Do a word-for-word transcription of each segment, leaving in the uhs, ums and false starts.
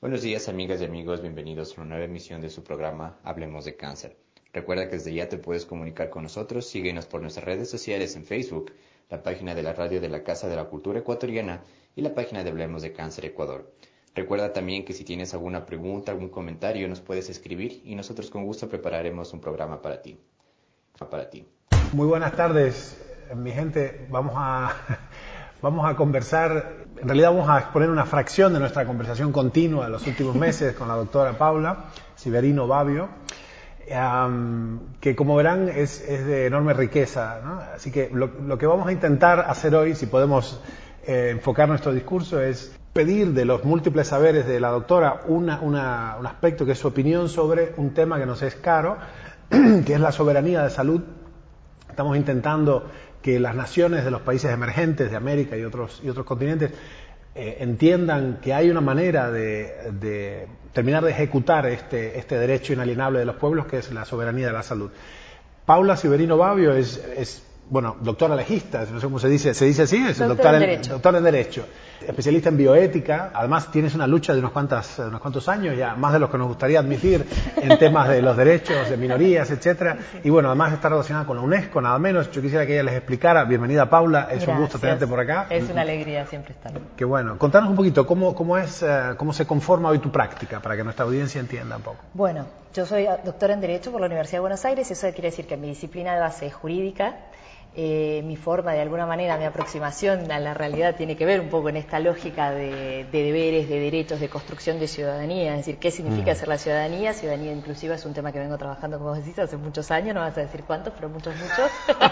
Buenos días, amigas y amigos, bienvenidos a una nueva emisión de su programa Hablemos de Cáncer. Recuerda que desde ya te puedes comunicar con nosotros, síguenos por nuestras redes sociales en Facebook, la página de la radio de la Casa de la Cultura Ecuatoriana y la página de Hablemos de Cáncer Ecuador. Recuerda también que si tienes alguna pregunta, algún comentario, nos puedes escribir y nosotros con gusto prepararemos un programa para ti. Para ti. Muy buenas tardes, mi gente. Vamos a, vamos a conversar, en realidad vamos a exponer una fracción de nuestra conversación continua de los últimos meses con la doctora Paula Civerino Babbio, um, que como verán es, es de enorme riqueza, ¿no? Así que lo, lo que vamos a intentar hacer hoy, si podemos eh, enfocar nuestro discurso, es pedir de los múltiples saberes de la doctora una, una, un aspecto que es su opinión sobre un tema que nos es caro, que es la soberanía de salud. Estamos intentando que las naciones de los países emergentes de América y otros, y otros continentes eh, entiendan que hay una manera de, de terminar de ejecutar este, este derecho inalienable de los pueblos, que es la soberanía de la salud. Paula Civerino Babbio es, es bueno, doctora legista, no sé cómo se dice, ¿se dice así? Es doctor, doctora en en, Derecho. doctora en Derecho, especialista en bioética. Además tienes una lucha de unos, cuantas, unos cuantos años, ya más de los que nos gustaría admitir, en temas de los derechos de minorías, etcétera. Y bueno, además está relacionada con la UNESCO, nada menos. Yo quisiera que ella les explicara. Bienvenida, Paula, es Gracias. Un gusto tenerte por acá. Es una alegría siempre estar. Qué bueno. Contanos un poquito cómo, cómo, es, uh, cómo se conforma hoy tu práctica, para que nuestra audiencia entienda un poco. Bueno, yo soy doctora en Derecho por la Universidad de Buenos Aires. Eso quiere decir que mi disciplina de base es jurídica. Eh, mi forma, de alguna manera, mi aproximación a la realidad tiene que ver un poco en esta lógica de, de deberes, de derechos, de construcción de ciudadanía. Es decir, ¿qué significa Mm. ser la ciudadanía? Ciudadanía inclusiva es un tema que vengo trabajando, como vos decís, hace muchos años, no vas a decir cuántos, pero muchos, muchos.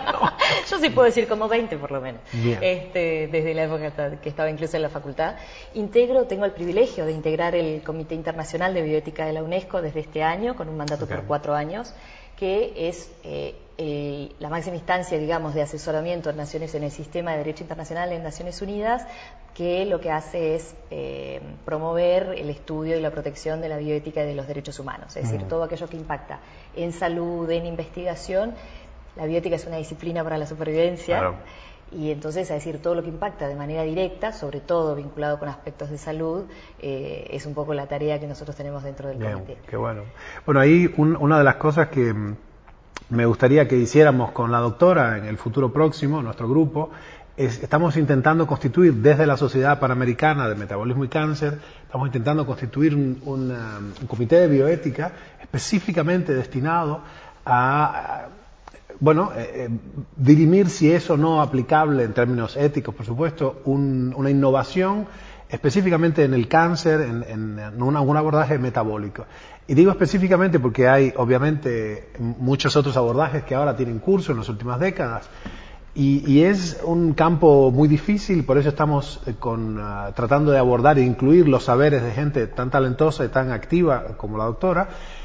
Yo sí puedo decir como veinte por lo menos. Bien. Este, desde la época que estaba incluso en la facultad. Integro, tengo el privilegio de integrar el Comité Internacional de Bioética de la UNESCO desde este año, con un mandato Okay. por cuatro años, que es eh, el, la máxima instancia, digamos, de asesoramiento de naciones en el sistema de derecho internacional en Naciones Unidas, que lo que hace es eh, promover el estudio y la protección de la bioética y de los derechos humanos, es decir, Mm. todo aquello que impacta en salud, en investigación. La bioética es una disciplina para la supervivencia. Claro. Y entonces, es decir, todo lo que impacta de manera directa, sobre todo vinculado con aspectos de salud, eh, es un poco la tarea que nosotros tenemos dentro del Bien, comité. qué bueno. Bueno, ahí un, una de las cosas que mm, me gustaría que hiciéramos con la doctora en el futuro próximo, nuestro grupo, es, estamos intentando constituir desde la Sociedad Panamericana de Metabolismo y Cáncer, estamos intentando constituir un, un, um, un comité de bioética específicamente destinado a, a bueno, eh, eh, dirimir si es o no aplicable en términos éticos, por supuesto, un, una innovación específicamente en el cáncer, en, en, en una, un abordaje metabólico. Y digo específicamente porque hay, obviamente, muchos otros abordajes que ahora tienen curso en las últimas décadas. Y, y es un campo muy difícil, por eso estamos eh, con, uh, tratando de abordar e incluir los saberes de gente tan talentosa y tan activa como la doctora,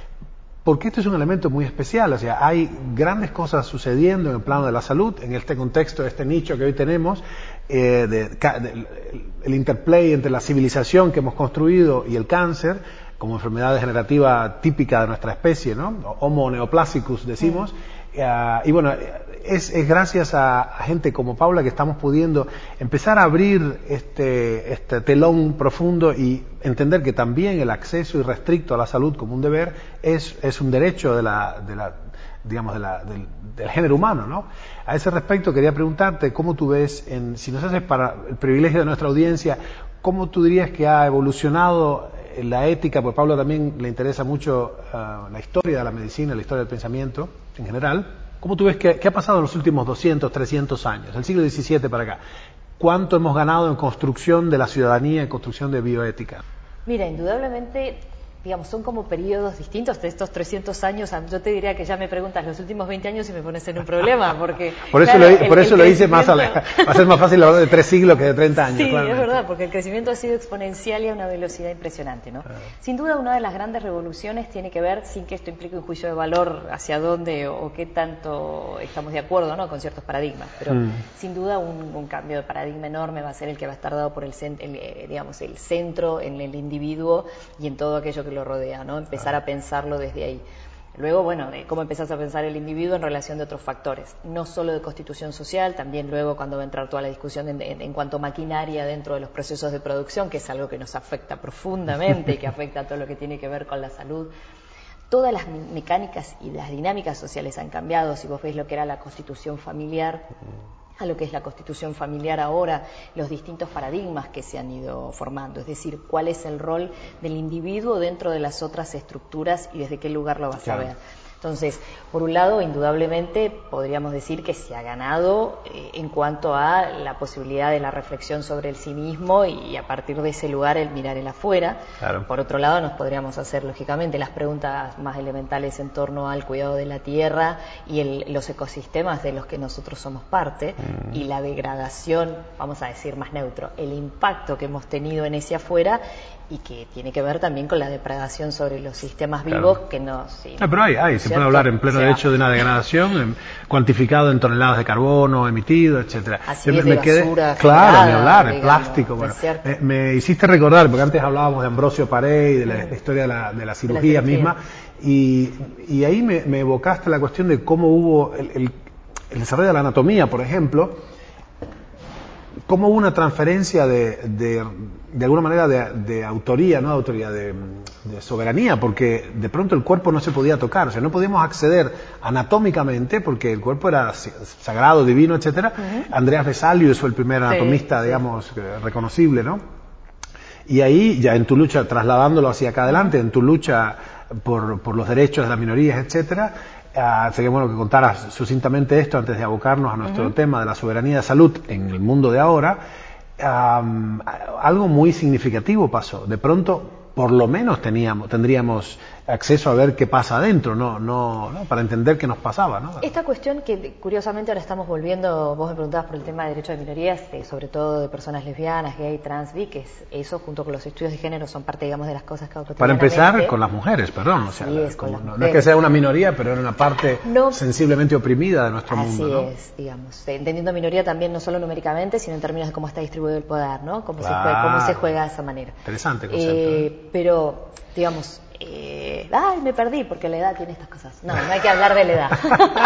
porque esto es un elemento muy especial. O sea, hay grandes cosas sucediendo en el plano de la salud, en este contexto, este nicho que hoy tenemos, eh, de, de, el interplay entre la civilización que hemos construido y el cáncer, como enfermedad degenerativa típica de nuestra especie, ¿no? Homo neoplasticus decimos. Mm. Uh, y bueno, es, es gracias a, a gente como Paula que estamos pudiendo empezar a abrir este, este telón profundo y entender que también el acceso irrestricto a la salud como un deber es, es un derecho de la, de la, digamos, de la, del, del género humano, ¿no? A ese respecto quería preguntarte cómo tú ves, en, si nos haces para el privilegio de nuestra audiencia, cómo tú dirías que ha evolucionado la ética, porque a Paula también le interesa mucho uh, la historia de la medicina, la historia del pensamiento en general. ¿Cómo tú ves que, qué ha pasado en los últimos doscientos, trescientos años, el siglo diecisiete para acá? ¿Cuánto hemos ganado en construcción de la ciudadanía, en construcción de bioética? Mira, indudablemente, digamos, son como periodos distintos de estos trescientos años. Yo te diría que ya me preguntas los últimos veinte años y me pones en un problema, porque... por eso claro, lo, el, por eso el lo hice más a, la, va a ser más fácil hablar de tres siglos que de treinta años. Sí, claramente. Es verdad, porque el crecimiento ha sido exponencial y a una velocidad impresionante, ¿no? Claro. Sin duda, una de las grandes revoluciones tiene que ver, sin que esto implique un juicio de valor hacia dónde o, o qué tanto estamos de acuerdo, ¿no?, con ciertos paradigmas, pero mm. sin duda un, un cambio de paradigma enorme va a ser el que va a estar dado por el, el, digamos, el centro en el individuo y en todo aquello que lo rodea, ¿no? Empezar a pensarlo desde ahí. Luego, bueno, de cómo empezás a pensar el individuo en relación de otros factores, no solo de constitución social, también luego cuando va a entrar toda la discusión en, en, en cuanto a maquinaria dentro de los procesos de producción, que es algo que nos afecta profundamente y que afecta a todo lo que tiene que ver con la salud. Todas las mecánicas y las dinámicas sociales han cambiado. Si vos ves lo que era la constitución familiar, a lo que es la constitución familiar ahora, los distintos paradigmas que se han ido formando, es decir, cuál es el rol del individuo dentro de las otras estructuras y desde qué lugar lo vas claro. a ver. Entonces, por un lado, indudablemente podríamos decir que se ha ganado eh, en cuanto a la posibilidad de la reflexión sobre el sí mismo y, y a partir de ese lugar el mirar el afuera. Claro. Por otro lado, nos podríamos hacer, lógicamente, las preguntas más elementales en torno al cuidado de la tierra y el, los ecosistemas de los que nosotros somos parte mm. y la degradación, vamos a decir más neutro, el impacto que hemos tenido en ese afuera y que tiene que ver también con la depredación sobre los sistemas vivos claro. que no... Sí, no, pero hay, hay se puede hablar en pleno o sea, derecho de una degradación en, cuantificado en toneladas de carbono emitido, etcétera. Así es, me quedé, basura claro, ni hablar, el plástico. Bueno, me, me hiciste recordar, porque antes hablábamos de Ambrosio Paré y de la, la historia de la, de la cirugía de la misma, y, y ahí me, me evocaste la cuestión de cómo hubo el, el, el desarrollo de la anatomía, por ejemplo, cómo hubo una transferencia de, de, de alguna manera de, de autoría, no de autoría, de, de soberanía, porque de pronto el cuerpo no se podía tocar, o sea, no podíamos acceder anatómicamente, porque el cuerpo era sagrado, divino, etcétera. Uh-huh. Andreas Vesalius fue el primer anatomista, sí, digamos, sí. reconocible, ¿no? Y ahí, ya en tu lucha, trasladándolo hacia acá adelante, en tu lucha por, por los derechos de las minorías, etcétera, Uh, sería bueno que contaras sucintamente esto antes de abocarnos a nuestro uh-huh. tema de la soberanía de salud en el mundo de ahora. Um, algo muy significativo pasó. De pronto, por lo menos teníamos, tendríamos acceso a ver qué pasa adentro, no, no, no, para entender qué nos pasaba, ¿no? Esta cuestión que curiosamente ahora estamos volviendo, vos me preguntabas por el tema de derechos de minorías, eh, sobre todo de personas lesbianas, gay, trans, bi, que es eso junto con los estudios de género son parte, digamos, de las cosas que Para empezar con las mujeres, perdón, o sea, es, como, no, no es que sea una minoría, pero era una parte no, sensiblemente oprimida de nuestro así mundo, ¿no? Así es, digamos, eh, entendiendo minoría también no solo numéricamente, sino en términos de cómo está distribuido el poder, ¿no? Cómo, claro. se, juega, cómo se juega de esa manera. Interesante concepto. Eh, ¿eh? Pero, digamos, Eh, ay, me perdí porque la edad tiene estas cosas. No, no hay que hablar de la edad.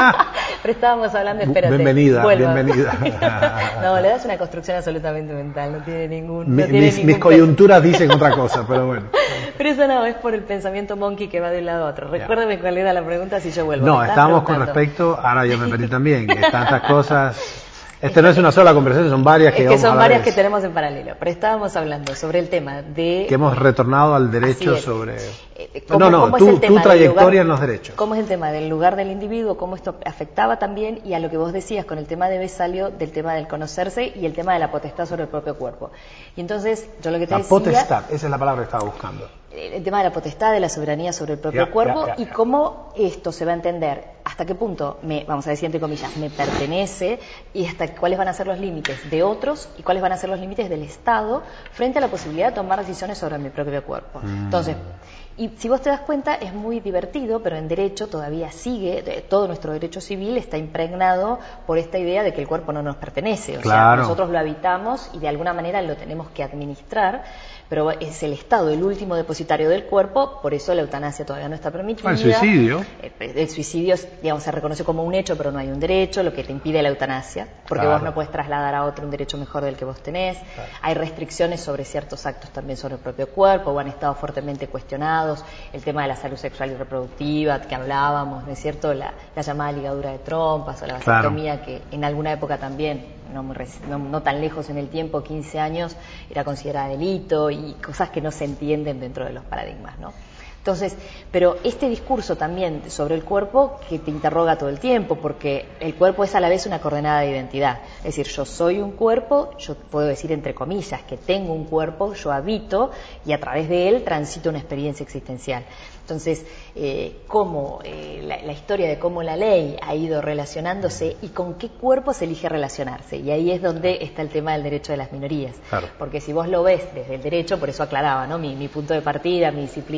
Pero estábamos hablando, espérate. Bienvenida, vuelva. bienvenida. No, la edad es una construcción absolutamente mental, no tiene ningún. Mi, no tiene mis, ningún mis coyunturas dicen otra cosa, pero bueno. Pero eso no, es por el pensamiento monkey que va de un lado a otro. Recuérdame yeah. cuál era la pregunta si yo vuelvo. No, estábamos con respecto, ahora yo me perdí también, que tantas cosas. Este no es una sola conversación, son varias que, es que vamos son a varias vez. que tenemos en paralelo. Pero estábamos hablando sobre el tema de que hemos retornado al derecho sobre. ¿Cómo, no, no, tu, tu trayectoria en los derechos. ¿Cómo es el tema del lugar del individuo? ¿Cómo esto afectaba también? Y a lo que vos decías con el tema de Vesalio, del tema del conocerse y el tema de la potestad sobre el propio cuerpo. Y entonces, yo lo que te la decía. La potestad, esa es la palabra que estaba buscando. El tema de la potestad, de la soberanía sobre el propio ya, cuerpo ya, ya, y cómo esto se va a entender, hasta qué punto, me, vamos a decir entre comillas, me pertenece y hasta cuáles van a ser los límites de otros y cuáles van a ser los límites del Estado frente a la posibilidad de tomar decisiones sobre mi propio cuerpo. Mm. Entonces, y si vos te das cuenta, es muy divertido, pero en derecho todavía sigue, todo nuestro derecho civil está impregnado por esta idea de que el cuerpo no nos pertenece, o claro. sea, nosotros lo habitamos y de alguna manera lo tenemos que administrar, pero es el Estado el último depositario del cuerpo, por eso la eutanasia todavía no está permitida. El suicidio. El suicidio, digamos, se reconoce como un hecho, pero no hay un derecho, lo que te impide la eutanasia, porque claro. vos no puedes trasladar a otro un derecho mejor del que vos tenés. Claro. Hay restricciones sobre ciertos actos también sobre el propio cuerpo, o han estado fuertemente cuestionados. El tema de la salud sexual y reproductiva, que hablábamos, ¿no es cierto? La, la llamada ligadura de trompas o la vasectomía, claro. que en alguna época también, no, muy, no, no tan lejos en el tiempo, quince años, era considerada delito y cosas que no se entienden dentro de los paradigmas, ¿no? Entonces, pero este discurso también sobre el cuerpo que te interroga todo el tiempo, porque el cuerpo es a la vez una coordenada de identidad. Es decir, yo soy un cuerpo, yo puedo decir entre comillas que tengo un cuerpo, yo habito y a través de él transito una experiencia existencial. Entonces, eh, cómo eh, la, la historia de cómo la ley ha ido relacionándose y con qué cuerpo se elige relacionarse. Y ahí es donde está el tema del derecho de las minorías. Claro. Porque si vos lo ves desde el derecho, por eso aclaraba, ¿no? Mi, mi punto de partida, mi disciplina de base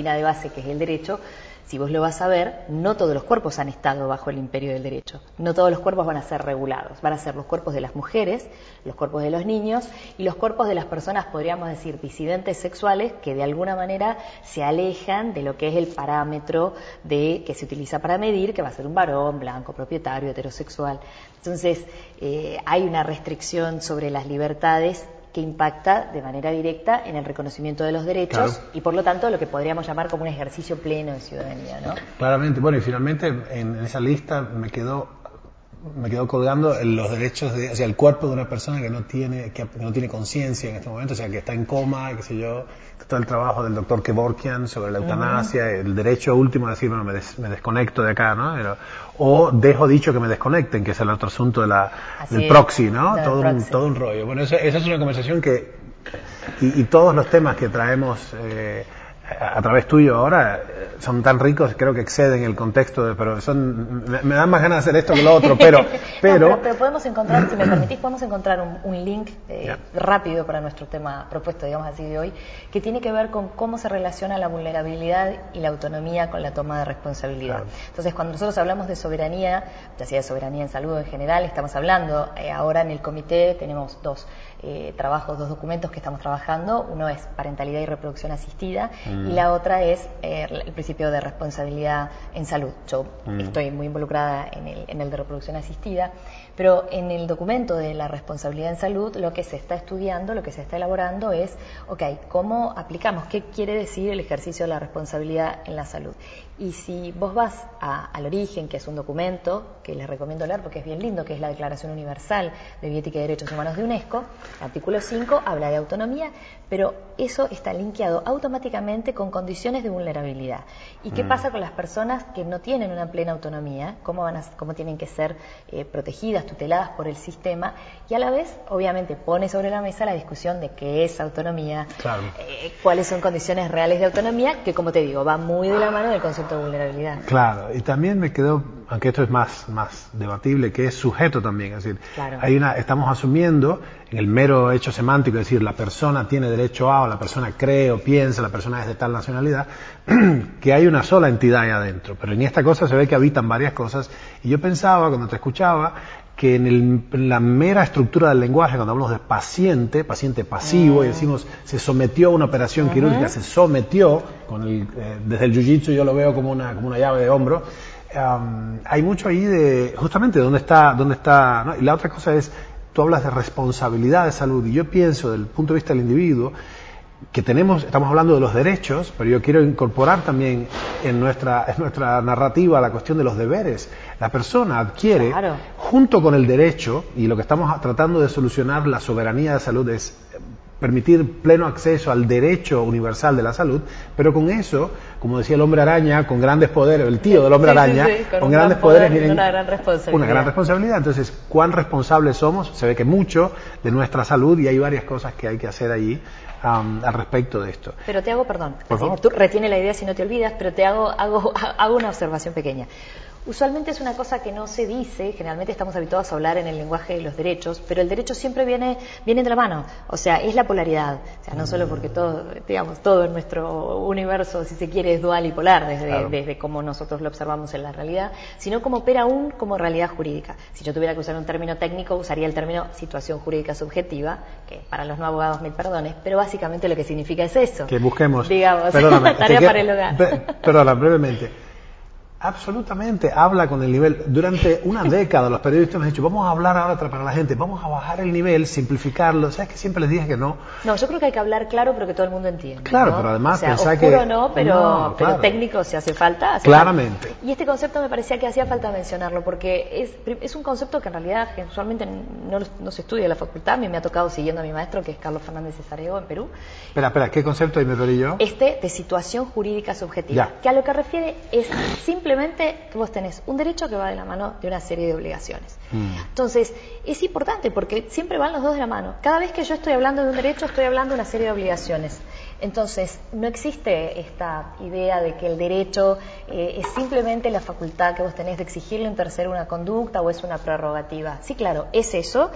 que es el derecho, si vos lo vas a ver, no todos los cuerpos han estado bajo el imperio del derecho. No todos los cuerpos van a ser regulados. Van a ser los cuerpos de las mujeres, los cuerpos de los niños y los cuerpos de las personas, podríamos decir, disidentes sexuales, que de alguna manera se alejan de lo que es el parámetro de que se utiliza para medir, que va a ser un varón, blanco, propietario, heterosexual. Entonces, eh, hay una restricción sobre las libertades que impacta de manera directa en el reconocimiento de los derechos, claro, y por lo tanto lo que podríamos llamar como un ejercicio pleno de ciudadanía, ¿no? Claramente. Bueno, y finalmente en esa lista me quedó me quedó colgando los derechos de, o sea, el cuerpo de una persona que no tiene que no tiene conciencia en este momento, o sea, que está en coma, qué sé yo, todo el trabajo del doctor Kevorkian sobre la eutanasia, uh-huh, el derecho último a decir, bueno, me, des, me desconecto de acá, ¿no? Pero, o dejo dicho que me desconecten, que es el otro asunto de la, del proxy, ¿no? Todo un, proxy. todo un rollo. Bueno, esa, esa es una conversación que, y, y todos los temas que traemos eh, a, a través tuyo ahora son tan ricos, creo que exceden el contexto, de, pero son, me, me dan más ganas de hacer esto que lo otro, pero... pero, no, pero, pero podemos encontrar, si me permitís, podemos encontrar un, un link eh, yeah. rápido para nuestro tema propuesto, digamos así, de hoy, que tiene que ver con cómo se relaciona la vulnerabilidad y la autonomía con la toma de responsabilidad. Claro. Entonces, cuando nosotros hablamos de soberanía, ya sea de soberanía en salud en general, estamos hablando, eh, ahora en el comité tenemos dos eh, trabajos, dos documentos que estamos trabajando, uno es parentalidad y reproducción asistida, mm. y la otra es eh, el principio de responsabilidad en salud. Yo mm. estoy muy involucrada en el, en el de reproducción asistida, pero en el documento de la responsabilidad en salud lo que se está estudiando, lo que se está elaborando es, ok, ¿cómo aplicamos? ¿Qué quiere decir el ejercicio de la responsabilidad en la salud? Y si vos vas a, al origen, que es un documento que les recomiendo leer porque es bien lindo, que es la Declaración Universal de Bioética y Derechos Humanos de UNESCO, artículo cinco habla de autonomía, pero eso está linkeado automáticamente con condiciones de vulnerabilidad. ¿Y qué mm. pasa con las personas que no tienen una plena autonomía? ¿Cómo, van a, cómo tienen que ser eh, protegidas, tuteladas por el sistema? Y a la vez, obviamente, pone sobre la mesa la discusión de qué es autonomía, claro. eh, cuáles son condiciones reales de autonomía, que como te digo, va muy de la mano del concepto de vulnerabilidad. Claro, y también me quedó, aunque esto es más, más debatible, que es sujeto también, es decir, claro. hay una, estamos asumiendo en el mero hecho semántico, es decir, la persona tiene derecho a, o la persona cree o piensa, la persona es de tal nacionalidad, que hay una sola entidad ahí adentro, pero en esta cosa se ve que habitan varias cosas, y yo pensaba, cuando te escuchaba, que en, el, en la mera estructura del lenguaje, cuando hablamos de paciente, paciente pasivo, uh-huh. y decimos se sometió a una operación uh-huh. quirúrgica, se sometió, con el, eh, desde el jiu-jitsu yo lo veo como una, como una llave de hombro, um, hay mucho ahí de, justamente, dónde está, dónde está, ¿no? Y la otra cosa es, tú hablas de responsabilidad de salud, y yo pienso, desde el punto de vista del individuo, que tenemos, estamos hablando de los derechos, pero yo quiero incorporar también en nuestra, en nuestra narrativa la cuestión de los deberes. La persona adquiere, claro. junto con el derecho, y lo que estamos tratando de solucionar, la soberanía de salud, es permitir pleno acceso al derecho universal de la salud, pero con eso, como decía el hombre araña, con grandes poderes, el tío del hombre sí, araña, sí, sí. con, con grandes poderes poder, vienen una gran responsabilidad. Una gran responsabilidad. Entonces, ¿cuán responsables somos? Se ve que mucho de nuestra salud, y hay varias cosas que hay que hacer allí um, al respecto de esto. Pero te hago, perdón, así, tú retiene la idea si no te olvidas, pero te hago, hago, hago una observación pequeña. Usualmente es una cosa que no se dice, generalmente estamos habituados a hablar en el lenguaje de los derechos, pero el derecho siempre viene, viene de la mano, o sea, es la polaridad, o sea, no solo porque todo, digamos, todo en nuestro universo, si se quiere, es dual y polar, desde, claro. desde cómo nosotros lo observamos en la realidad, sino como opera aún como realidad jurídica. Si yo tuviera que usar un término técnico, usaría el término situación jurídica subjetiva, que para los no abogados mil perdones, pero básicamente lo que significa es eso. Que busquemos, digamos, perdóname, tarea que, para el hogar. Perdona, brevemente. Absolutamente, habla con el nivel. Durante una década los periodistas me han dicho, vamos a hablar ahora para la gente, vamos a bajar el nivel, simplificarlo. ¿Sabes que siempre les dije que no? No, yo creo que hay que hablar claro, pero que todo el mundo entienda. Claro, ¿no? pero además o sea, pensar oscuro que... no, pero, no, pero claro. técnico si hace falta. Hace Claramente. Falta. Y este concepto me parecía que hacía falta mencionarlo, porque es, es un concepto que en realidad usualmente no, no se estudia en la facultad. A mí me ha tocado siguiendo a mi maestro, que es Carlos Fernández Cesareo, en Perú. Espera, espera, ¿qué concepto ahí me referí yo? Este de situación jurídica subjetiva, ya. que a lo que refiere es simplemente que vos tenés un derecho que va de la mano de una serie de obligaciones. Mm. Entonces, es importante porque siempre van los dos de la mano. Cada vez que yo estoy hablando de un derecho, estoy hablando de una serie de obligaciones. Entonces, no existe esta idea de que el derecho eh, es simplemente la facultad que vos tenés de exigirle a un tercero una conducta o es una prerrogativa. Sí, claro, es eso,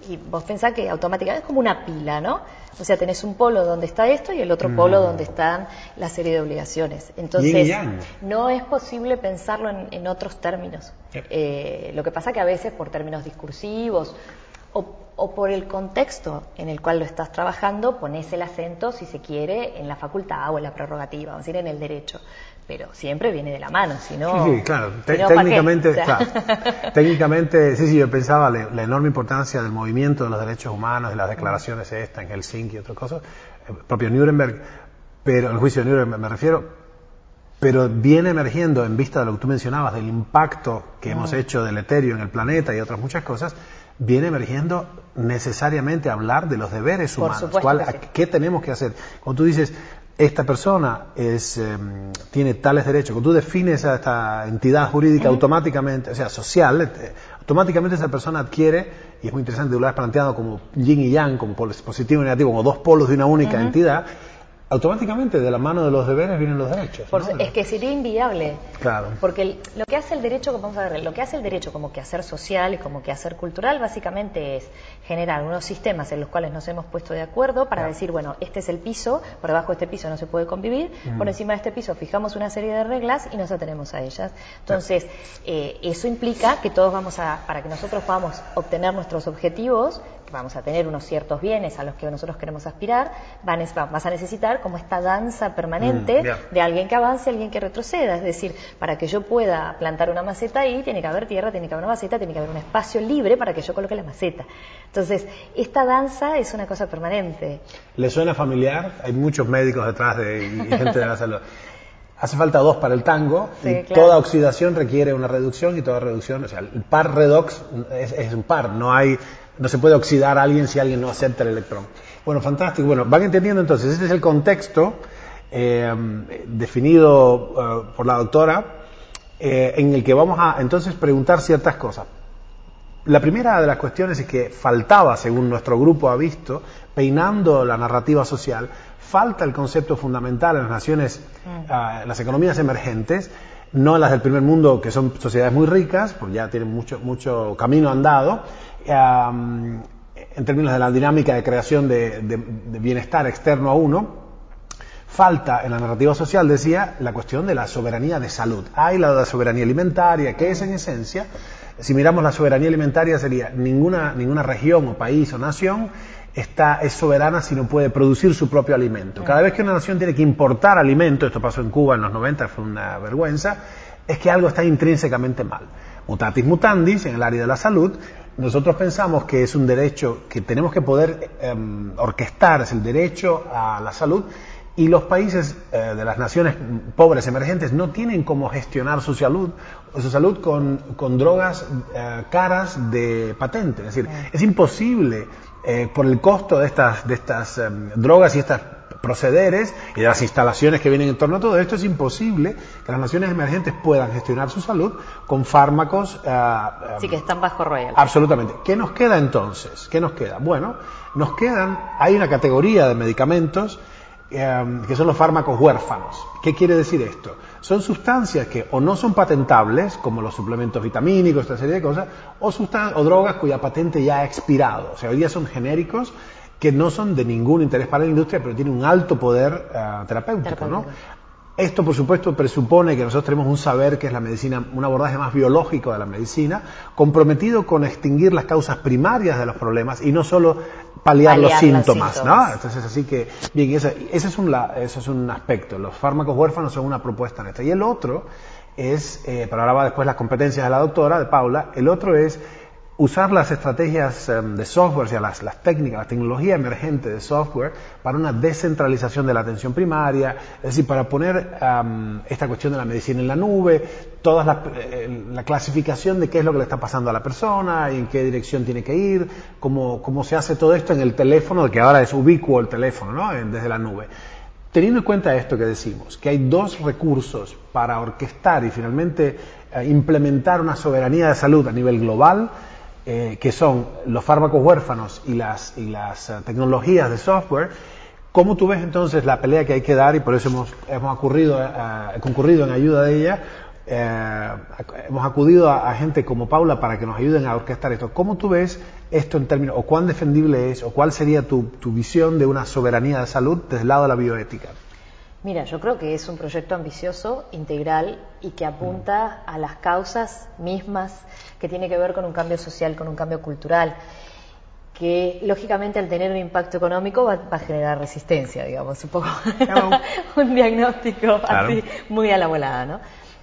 y vos pensás que automáticamente es como una pila, ¿no? O sea, tenés un polo donde está esto y el otro polo mm. donde están la serie de obligaciones. Entonces, no es posible pensarlo en, en otros términos. Yep. Eh, lo que pasa que a veces por términos discursivos o, o por el contexto en el cual lo estás trabajando, pones el acento, si se quiere, en la facultad o en la prerrogativa, vamos a decir, en el derecho. Pero siempre viene de la mano, si no... Sí, sí, claro. Si no, técnicamente, o sea... claro. técnicamente, sí, sí, yo pensaba la, la enorme importancia del movimiento de los derechos humanos, de las declaraciones estas en Helsinki y otras cosas, el propio Nuremberg, pero el juicio de Nuremberg me refiero, pero viene emergiendo en vista de lo que tú mencionabas, del impacto que mm. hemos hecho del etéreo en el planeta y otras muchas cosas, viene emergiendo necesariamente hablar de los deberes humanos. ¿Cuál, sí. ¿Qué tenemos que hacer? Cuando tú dices... esta persona es, eh, tiene tales derechos, cuando tú defines a esta entidad jurídica uh-huh. automáticamente, o sea, social, eh, automáticamente esa persona adquiere, y es muy interesante, tú lo has planteado como yin y yang, como positivo y negativo, como dos polos de una única uh-huh. entidad, automáticamente de la mano de los deberes vienen los derechos. Por, ¿no? Es que sería inviable. Claro. Porque el, lo que hace el derecho, vamos a ver, lo que hace el derecho como quehacer social y como quehacer cultural, básicamente es generar unos sistemas en los cuales nos hemos puesto de acuerdo para claro. decir, bueno, este es el piso, por debajo de este piso no se puede convivir, mm. por encima de este piso fijamos una serie de reglas y nos atenemos a ellas. Entonces, claro. eh, eso implica que todos vamos a, para que nosotros podamos obtener nuestros objetivos, vamos a tener unos ciertos bienes a los que nosotros queremos aspirar, van, vas a necesitar como esta danza permanente mm, yeah. de alguien que avance y alguien que retroceda. Es decir, para que yo pueda plantar una maceta ahí, tiene que haber tierra, tiene que haber una maceta, tiene que haber un espacio libre para que yo coloque la maceta. Entonces, esta danza es una cosa permanente. ¿Le suena familiar? Hay muchos médicos detrás de, y gente de la salud. Hace falta dos para el tango, sí, y claro. toda oxidación requiere una reducción y toda reducción, o sea, el par redox es, es un par, no hay... No se puede oxidar a alguien si alguien no acepta el electrón. Bueno, fantástico. Bueno, van entendiendo entonces, este es el contexto eh, definido uh, por la doctora eh, en el que vamos a entonces preguntar ciertas cosas. La primera de las cuestiones es que faltaba, según nuestro grupo ha visto, peinando la narrativa social, falta el concepto fundamental en las naciones, uh, en las economías emergentes, no en las del primer mundo, que son sociedades muy ricas, porque ya tienen mucho, mucho camino andado, Um, en términos de la dinámica de creación de, de, de bienestar externo a uno, falta en la narrativa social, decía, la cuestión de la soberanía de salud. Hay la, la soberanía alimentaria, que es en esencia, si miramos la soberanía alimentaria, sería ninguna, ninguna región o país o nación está, es soberana si no puede producir su propio alimento. Cada vez que una nación tiene que importar alimento, esto pasó en Cuba en los noventa, fue una vergüenza, es que algo está intrínsecamente mal. Mutatis mutandis, en el área de la salud, nosotros pensamos que es un derecho que tenemos que poder eh, orquestar, es el derecho a la salud, y los países eh, de las naciones pobres emergentes no tienen cómo gestionar su salud, su salud con, con drogas eh, caras de patente. Es decir, es imposible eh, por el costo de estas, de estas eh, drogas y estas procederes y de las instalaciones que vienen en torno a todo esto, es imposible que las naciones emergentes puedan gestionar su salud con fármacos uh, sí, que están bajo royalties. Absolutamente. ¿Qué nos queda entonces? ¿Qué nos queda? Bueno, nos quedan, hay una categoría de medicamentos eh, que son los fármacos huérfanos. ¿Qué quiere decir esto? Son sustancias que o no son patentables, como los suplementos vitamínicos, esta serie de cosas, o, sustan- o drogas cuya patente ya ha expirado. O sea, hoy día son genéricos que no son de ningún interés para la industria, pero tienen un alto poder uh, terapéutico, terapéutico, ¿no? Esto, por supuesto, presupone que nosotros tenemos un saber que es la medicina, un abordaje más biológico de la medicina, comprometido con extinguir las causas primarias de los problemas y no solo paliar, paliar los síntomas, síntomas, ¿no? Entonces, así que, bien, ese, ese, es un, ese es un aspecto. Los fármacos huérfanos son una propuesta nuestra. Y el otro es, eh, para ahora va después las competencias de la doctora, de Paula, el otro es usar las estrategias um, de software, o sea, las, las técnicas, la tecnología emergente de software para una descentralización de la atención primaria, es decir, para poner um, esta cuestión de la medicina en la nube, toda la, eh, la clasificación de qué es lo que le está pasando a la persona y en qué dirección tiene que ir, cómo, cómo se hace todo esto en el teléfono, que ahora es ubicuo el teléfono, ¿no? En, desde la nube. Teniendo en cuenta esto que decimos, que hay dos recursos para orquestar y finalmente eh, implementar una soberanía de salud a nivel global, Eh, que son los fármacos huérfanos y las, y las uh, tecnologías de software, ¿cómo tú ves entonces la pelea que hay que dar? Y por eso hemos, hemos ocurrido, uh, concurrido en ayuda de ella, eh, hemos acudido a, a gente como Paula para que nos ayuden a orquestar esto. ¿Cómo tú ves esto en términos, o cuán defendible es, o cuál sería tu, tu visión de una soberanía de salud desde el lado de la bioética? Mira, yo creo que es un proyecto ambicioso, integral y que apunta a las causas mismas, que tiene que ver con un cambio social, con un cambio cultural, que lógicamente al tener un impacto económico va, va a generar resistencia, digamos, un poco un diagnóstico claro. así muy a la volada, ¿no?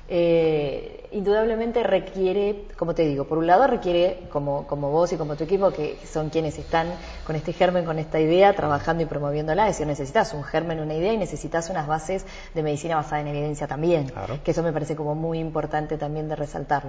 Eh, indudablemente requiere, como te digo, por un lado requiere, como, como vos y como tu equipo, que son quienes están con este germen, con esta idea, trabajando y promoviéndola, es decir, necesitas un germen, una idea y necesitas unas bases de medicina basada en evidencia también, claro. que eso me parece como muy importante también de resaltarlo.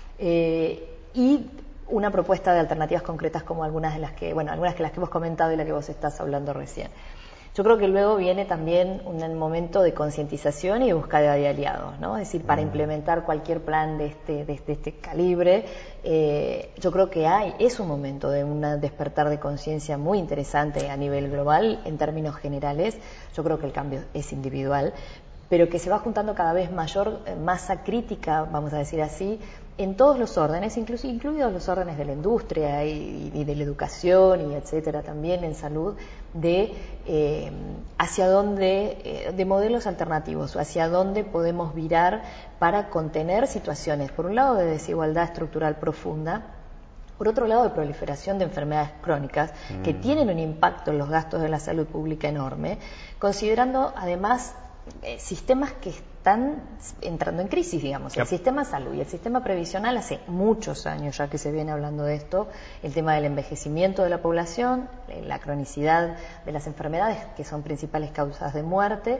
Eh, y una propuesta de alternativas concretas como algunas de las que, bueno, algunas que las que hemos comentado y la que vos estás hablando recién. Yo creo que luego viene también un momento de concientización y de búsqueda de aliados, ¿no? Es decir, para implementar cualquier plan de este, de este, de este calibre, eh, yo creo que hay, es un momento de un despertar de conciencia muy interesante a nivel global, en términos generales. Yo creo que el cambio es individual, pero que se va juntando cada vez mayor masa crítica, vamos a decir así, en todos los órdenes, incluso, incluidos los órdenes de la industria y, y de la educación y etcétera, también en salud, de eh, hacia dónde, eh, de modelos alternativos, hacia dónde podemos virar para contener situaciones, por un lado de desigualdad estructural profunda, por otro lado de proliferación de enfermedades crónicas mm. que tienen un impacto en los gastos de la salud pública enorme, considerando además eh, sistemas que están entrando en crisis, digamos. Yep. El sistema de salud y el sistema previsional hace muchos años ya que se viene hablando de esto, el tema del envejecimiento de la población, la cronicidad de las enfermedades que son principales causas de muerte,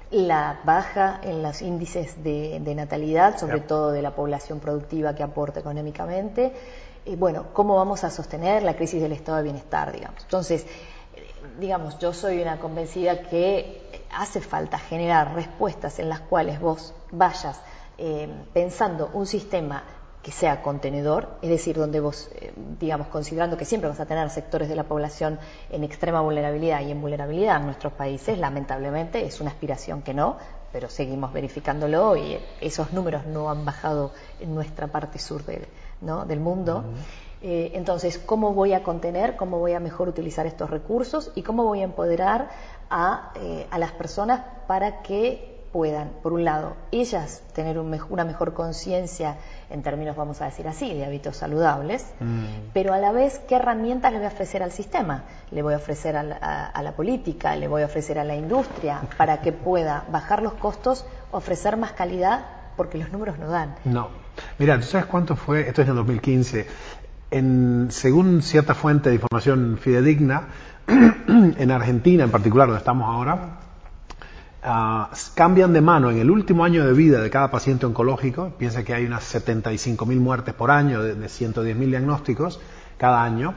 la baja en los índices de, de natalidad, sobre yep. todo de la población productiva que aporta económicamente, y bueno, cómo vamos a sostener la crisis del estado de bienestar, digamos. Entonces, digamos, yo soy una convencida que hace falta generar respuestas en las cuales vos vayas eh, pensando un sistema que sea contenedor, es decir, donde vos, eh, digamos, considerando que siempre vas a tener sectores de la población en extrema vulnerabilidad y en vulnerabilidad en nuestros países, lamentablemente es una aspiración que no, pero seguimos verificándolo y esos números no han bajado en nuestra parte sur de, ¿no? del mundo. Uh-huh. Eh, entonces, ¿cómo voy a contener, cómo voy a mejor utilizar estos recursos y cómo voy a empoderar a, eh, a las personas para que puedan, por un lado, ellas tener un mej- una mejor conciencia en términos, vamos a decir así, de hábitos saludables, mm. pero a la vez, ¿qué herramientas le voy a ofrecer al sistema? Le voy a ofrecer a la, a, a la política, le voy a ofrecer a la industria para que pueda bajar los costos, ofrecer más calidad, porque los números no dan. No. Mira, ¿tú sabes cuánto fue? Esto es en el dos mil quince. En, según cierta fuente de información fidedigna, en Argentina en particular, donde estamos ahora, Uh, cambian de mano en el último año de vida de cada paciente oncológico. Piensa que hay unas setenta y cinco mil muertes por año de, de ciento diez mil diagnósticos cada año.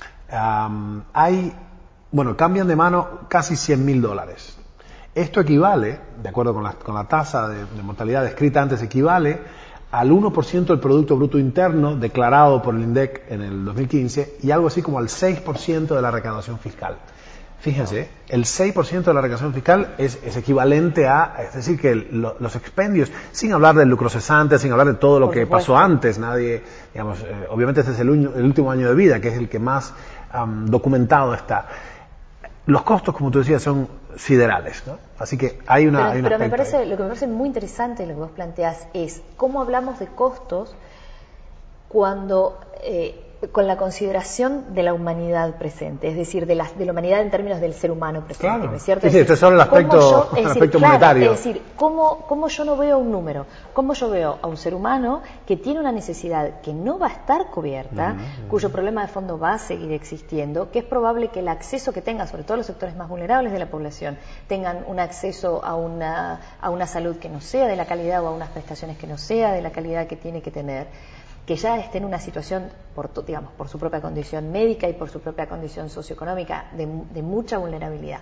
Um, hay, bueno, cambian de mano casi cien mil dólares. Esto equivale, de acuerdo con la, con la tasa de, de mortalidad descrita antes, equivale al uno por ciento del Producto Bruto Interno declarado por el INDEC en el dos mil quince y algo así como al seis por ciento de la recaudación fiscal. Fíjense, el seis por ciento de la recaudación fiscal es, es equivalente a, es decir, que lo, los expendios, sin hablar del lucro cesante, sin hablar de todo lo Por que supuesto. pasó antes, nadie, digamos, eh, obviamente este es el, un, el último año de vida, que es el que más um, documentado está. Los costos, como tú decías, son siderales, ¿no? Así que hay una... Pero, hay un pero me aspecto parece, ahí. lo que me parece muy interesante, lo que vos planteás, es cómo hablamos de costos cuando... Eh, con la consideración de la humanidad presente, es decir, de la, de la humanidad en términos del ser humano presente, claro. ¿no es cierto? Sí, sí, este es solo el aspecto, yo, el decir, aspecto claro, monetario. Es decir, ¿cómo, cómo yo no veo un número? ¿Cómo yo veo a un ser humano que tiene una necesidad que no va a estar cubierta, uh-huh, cuyo uh-huh. problema de fondo va a seguir existiendo, que es probable que el acceso que tengan, sobre todo los sectores más vulnerables de la población, tengan un acceso a una, a una salud que no sea de la calidad o a unas prestaciones que no sea de la calidad que tiene que tener, que ya esté en una situación, por, digamos, por su propia condición médica y por su propia condición socioeconómica, de, de mucha vulnerabilidad.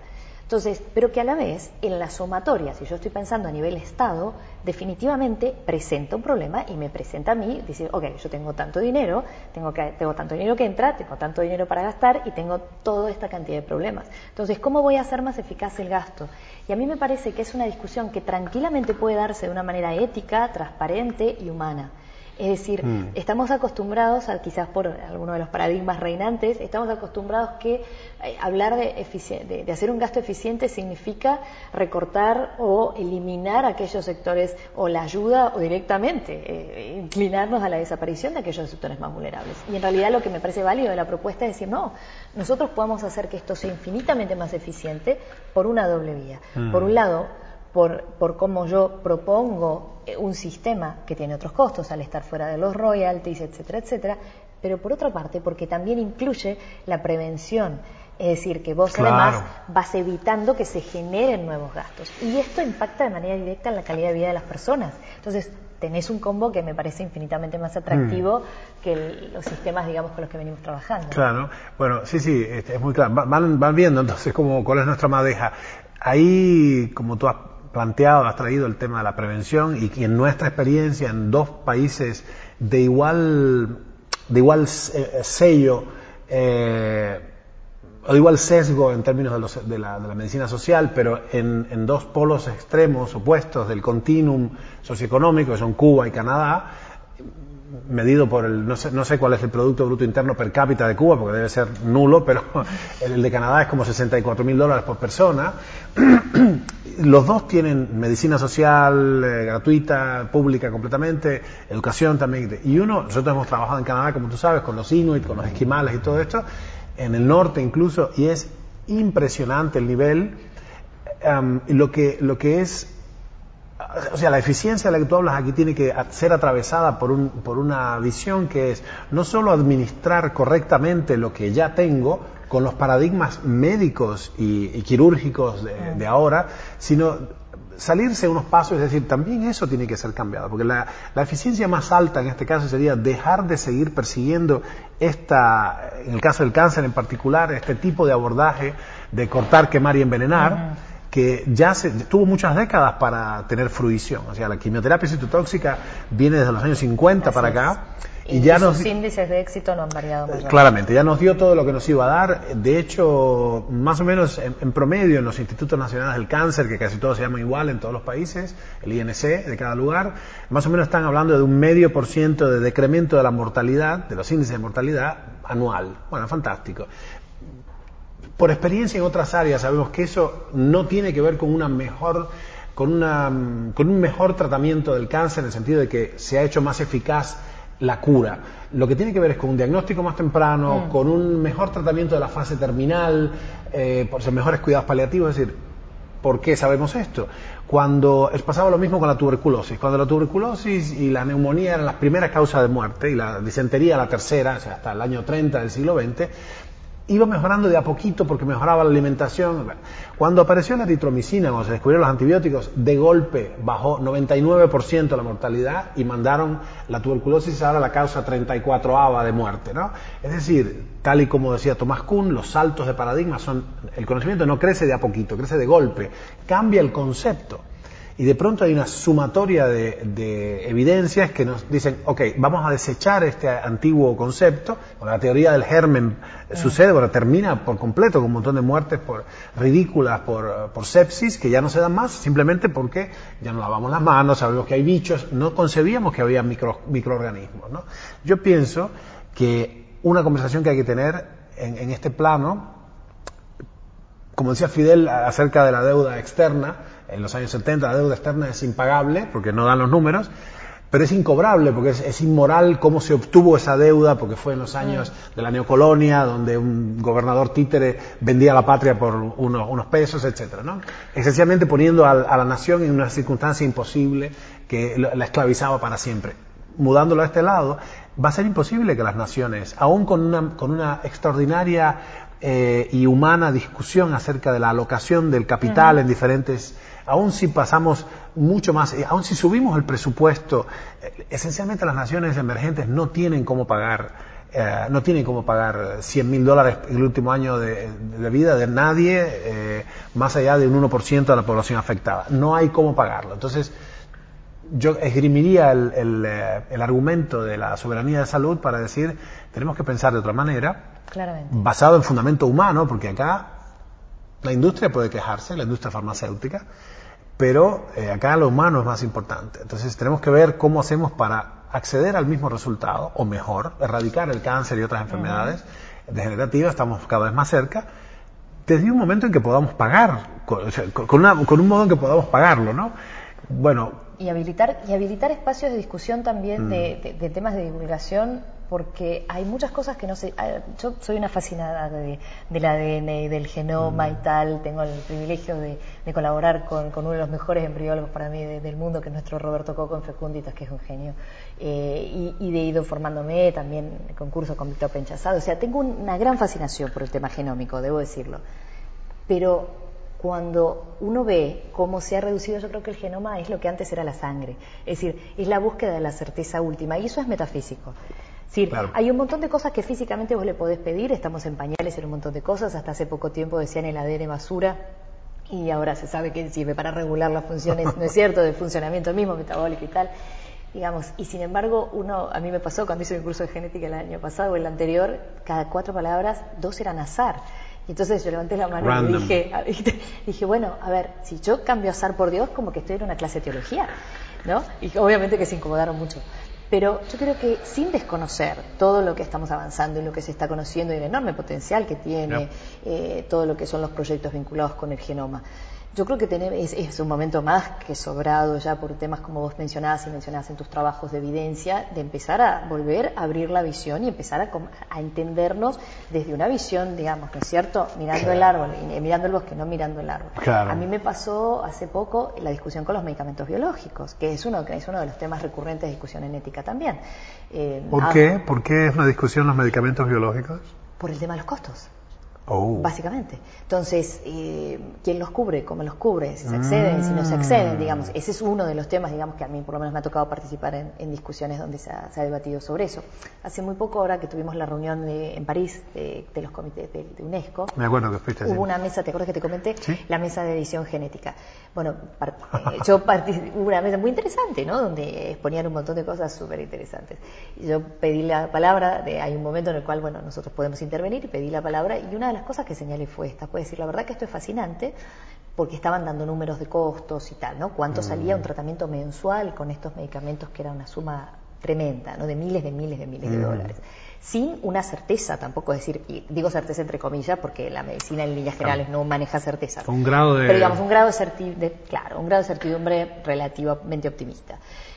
Entonces, pero que a la vez, en la sumatoria, si yo estoy pensando a nivel Estado, definitivamente presenta un problema y me presenta a mí, decir, ok, yo tengo tanto dinero, tengo, que, tengo tanto dinero que entra, tengo tanto dinero para gastar y tengo toda esta cantidad de problemas. Entonces, ¿cómo voy a hacer más eficaz el gasto? Y a mí me parece que es una discusión que tranquilamente puede darse de una manera ética, transparente y humana. Es decir, mm. estamos acostumbrados, a, quizás por alguno de los paradigmas reinantes, estamos acostumbrados que eh, hablar de, de, de hacer un gasto eficiente significa recortar o eliminar aquellos sectores o la ayuda o directamente eh, inclinarnos a la desaparición de aquellos sectores más vulnerables. Y en realidad lo que me parece válido de la propuesta es decir, no, nosotros podemos hacer que esto sea infinitamente más eficiente por una doble vía. Mm. Por un lado, Por, por cómo yo propongo un sistema que tiene otros costos al estar fuera de los royalties, etcétera, etcétera, pero por otra parte porque también incluye la prevención, es decir, que vos claro. además vas evitando que se generen nuevos gastos y esto impacta de manera directa en la calidad de vida de las personas. Entonces tenés un combo que me parece infinitamente más atractivo mm. que el, los sistemas, digamos, con los que venimos trabajando. Claro, bueno, sí, sí, es muy claro, van, van viendo entonces cómo, cuál es nuestra madeja. Ahí, como tú has planteado, has traído el tema de la prevención y, y en nuestra experiencia en dos países de igual de igual eh, sello eh, o de igual sesgo en términos de, los, de, la, de la medicina social, pero en, en dos polos extremos opuestos del continuum socioeconómico, que son Cuba y Canadá, medido por el, no sé, no sé cuál es el Producto Bruto Interno per cápita de Cuba, porque debe ser nulo, pero el de Canadá es como sesenta y cuatro mil dólares por persona. Los dos tienen medicina social eh, gratuita, pública completamente, educación también. Y uno, nosotros hemos trabajado en Canadá, como tú sabes, con los inuit, con los esquimales y todo esto, en el norte incluso, y es impresionante el nivel, um, lo que, lo que es. O sea, la eficiencia de la que tú hablas aquí tiene que ser atravesada por, un, por una visión que es no solo administrar correctamente lo que ya tengo con los paradigmas médicos y, y quirúrgicos de, de ahora, sino salirse unos pasos, es decir, también eso tiene que ser cambiado, porque la, la eficiencia más alta en este caso sería dejar de seguir persiguiendo esta, en el caso del cáncer en particular, este tipo de abordaje de cortar, quemar y envenenar, uh-huh. que ya se, tuvo muchas décadas para tener fruición. O sea, la quimioterapia citotóxica viene desde los años cincuenta Así para acá. Y, y ya sus nos, índices de éxito no han variado mucho. Claramente, ya nos dio todo lo que nos iba a dar. De hecho, más o menos en, en promedio en los institutos nacionales del cáncer, que casi todos se llaman igual en todos los países, el I N C de cada lugar, más o menos están hablando de un medio por ciento de decremento de la mortalidad, de los índices de mortalidad anual. Bueno, fantástico. Por experiencia en otras áreas sabemos que eso no tiene que ver con una mejor, con una, con un mejor tratamiento del cáncer en el sentido de que se ha hecho más eficaz la cura. Lo que tiene que ver es con un diagnóstico más temprano, mm. con un mejor tratamiento de la fase terminal, eh, por ser mejores cuidados paliativos. Es decir, ¿por qué sabemos esto? Cuando es pasaba lo mismo con la tuberculosis. Cuando la tuberculosis y la neumonía eran las primeras causas de muerte y la disentería la tercera, o sea, hasta el año treinta del siglo veinte, iba mejorando de a poquito porque mejoraba la alimentación. Cuando apareció la eritromicina, cuando se descubrieron los antibióticos, de golpe bajó noventa y nueve por ciento la mortalidad y mandaron la tuberculosis ahora la causa treinta y cuatroava de muerte, ¿no? Es decir, tal y como decía Thomas Kuhn, los saltos de paradigma son, el conocimiento no crece de a poquito, crece de golpe, cambia el concepto. Y de pronto hay una sumatoria de, de evidencias que nos dicen, ok, vamos a desechar este antiguo concepto. La teoría del germen mm. sucede, bueno, termina por completo con un montón de muertes por ridículas, por, por sepsis, que ya no se dan más, simplemente porque ya no lavamos las manos, sabemos que hay bichos, no concebíamos que había micro, microorganismos, ¿no? Yo pienso que una conversación que hay que tener en, en este plano, como decía Fidel acerca de la deuda externa, en los años setenta la deuda externa es impagable porque no dan los números, pero es incobrable porque es, es inmoral cómo se obtuvo esa deuda, porque fue en los años de la neocolonia donde un gobernador títere vendía la patria por unos, unos pesos, etcétera, ¿no? Esencialmente poniendo a, a la nación en una circunstancia imposible que la esclavizaba para siempre. Mudándolo a este lado, va a ser imposible que las naciones, aún con una, con una extraordinaria eh, y humana discusión acerca de la alocación del capital uh-huh. en diferentes, aún si pasamos mucho más, aún si subimos el presupuesto, eh, esencialmente las naciones emergentes no tienen cómo pagar eh, no tiene cómo pagar cien mil dólares en el último año de, de vida de nadie, eh, más allá de un uno por ciento de la población afectada. No hay cómo pagarlo. Entonces, yo esgrimiría el, el, el argumento de la soberanía de salud para decir, tenemos que pensar de otra manera, claramente, basado en fundamento humano, porque acá la industria puede quejarse, la industria farmacéutica, pero eh, acá lo humano es más importante. Entonces tenemos que ver cómo hacemos para acceder al mismo resultado, o mejor, erradicar el cáncer y otras enfermedades uh-huh. degenerativas, estamos cada vez más cerca, desde un momento en que podamos pagar, con, o sea, con, una, con un modo en que podamos pagarlo, ¿no? Bueno... Y habilitar, y habilitar espacios de discusión también mm. de, de, de temas de divulgación, porque hay muchas cosas que no sé. Yo soy una fascinada de, del A D N y del genoma mm. y tal. Tengo el privilegio de, de colaborar con, con uno de los mejores embriólogos para mí de, del mundo, que es nuestro Roberto Coco en Fecunditas, que es un genio. Eh, y, y de ido formándome también en concurso con Víctor Penchazado. O sea, tengo una gran fascinación por el tema genómico, debo decirlo. Pero cuando uno ve cómo se ha reducido, yo creo que el genoma es lo que antes era la sangre. Es decir, es la búsqueda de la certeza última, y eso es metafísico. Es decir, claro. Hay un montón de cosas que físicamente vos le podés pedir, estamos en pañales en un montón de cosas, hasta hace poco tiempo decían el A D N basura, y ahora se sabe que sirve para regular las funciones, ¿no es cierto?, del funcionamiento mismo, metabólico y tal. Digamos, y sin embargo, uno, a mí me pasó cuando hice mi curso de genética el año pasado o el anterior, cada cuatro palabras, dos eran azar. Y entonces yo levanté la mano Random. y dije, dije, bueno, a ver, si yo cambio azar por Dios, como que estoy en una clase de teología, ¿no? Y obviamente que se incomodaron mucho. Pero yo creo que sin desconocer todo lo que estamos avanzando y lo que se está conociendo y el enorme potencial que tiene yep. eh, todo lo que son los proyectos vinculados con el genoma, yo creo que tenemos, es, es un momento más que sobrado ya por temas como vos mencionabas y mencionabas en tus trabajos de evidencia, de empezar a volver a abrir la visión y empezar a, a entendernos desde una visión, digamos, ¿no es cierto?, mirando el árbol, y, mirando el bosque, no mirando el árbol. Claro. A mí me pasó hace poco la discusión con los medicamentos biológicos, que es uno, que es uno de los temas recurrentes de discusión en ética también. Eh, ¿Por ah, qué? ¿Por qué es una discusión los medicamentos biológicos? Por el tema de los costos. Oh. Básicamente. Entonces, eh, ¿quién los cubre? ¿Cómo los cubre? Si se acceden, mm. si no se acceden, digamos. Ese es uno de los temas, digamos, que a mí por lo menos me ha tocado participar en, en discusiones donde se ha, se ha debatido sobre eso. Hace muy poco, ahora que tuvimos la reunión de, en París de, de los comités de, de UNESCO, me acuerdo que fuiste hubo así. una mesa, ¿te acuerdas que te comenté? ¿Sí? La mesa de edición genética. Bueno, par, eh, yo participé, hubo una mesa muy interesante, ¿no?, donde exponían un montón de cosas súper interesantes. Yo pedí la palabra, de, hay un momento en el cual, bueno, nosotros podemos intervenir, y pedí la palabra, y una de las cosas que señalé fue esta, puedo decir, la verdad que esto es fascinante, porque estaban dando números de costos y tal, ¿no? Cuánto mm. salía un tratamiento mensual con estos medicamentos, que era una suma tremenda, ¿no?, de miles de miles de miles mm. de dólares, sin una certeza tampoco, es decir, y digo certeza entre comillas porque la medicina en líneas generales no maneja certeza, un grado de... pero digamos un grado de certidumbre, claro, un grado de certidumbre relativamente optimista.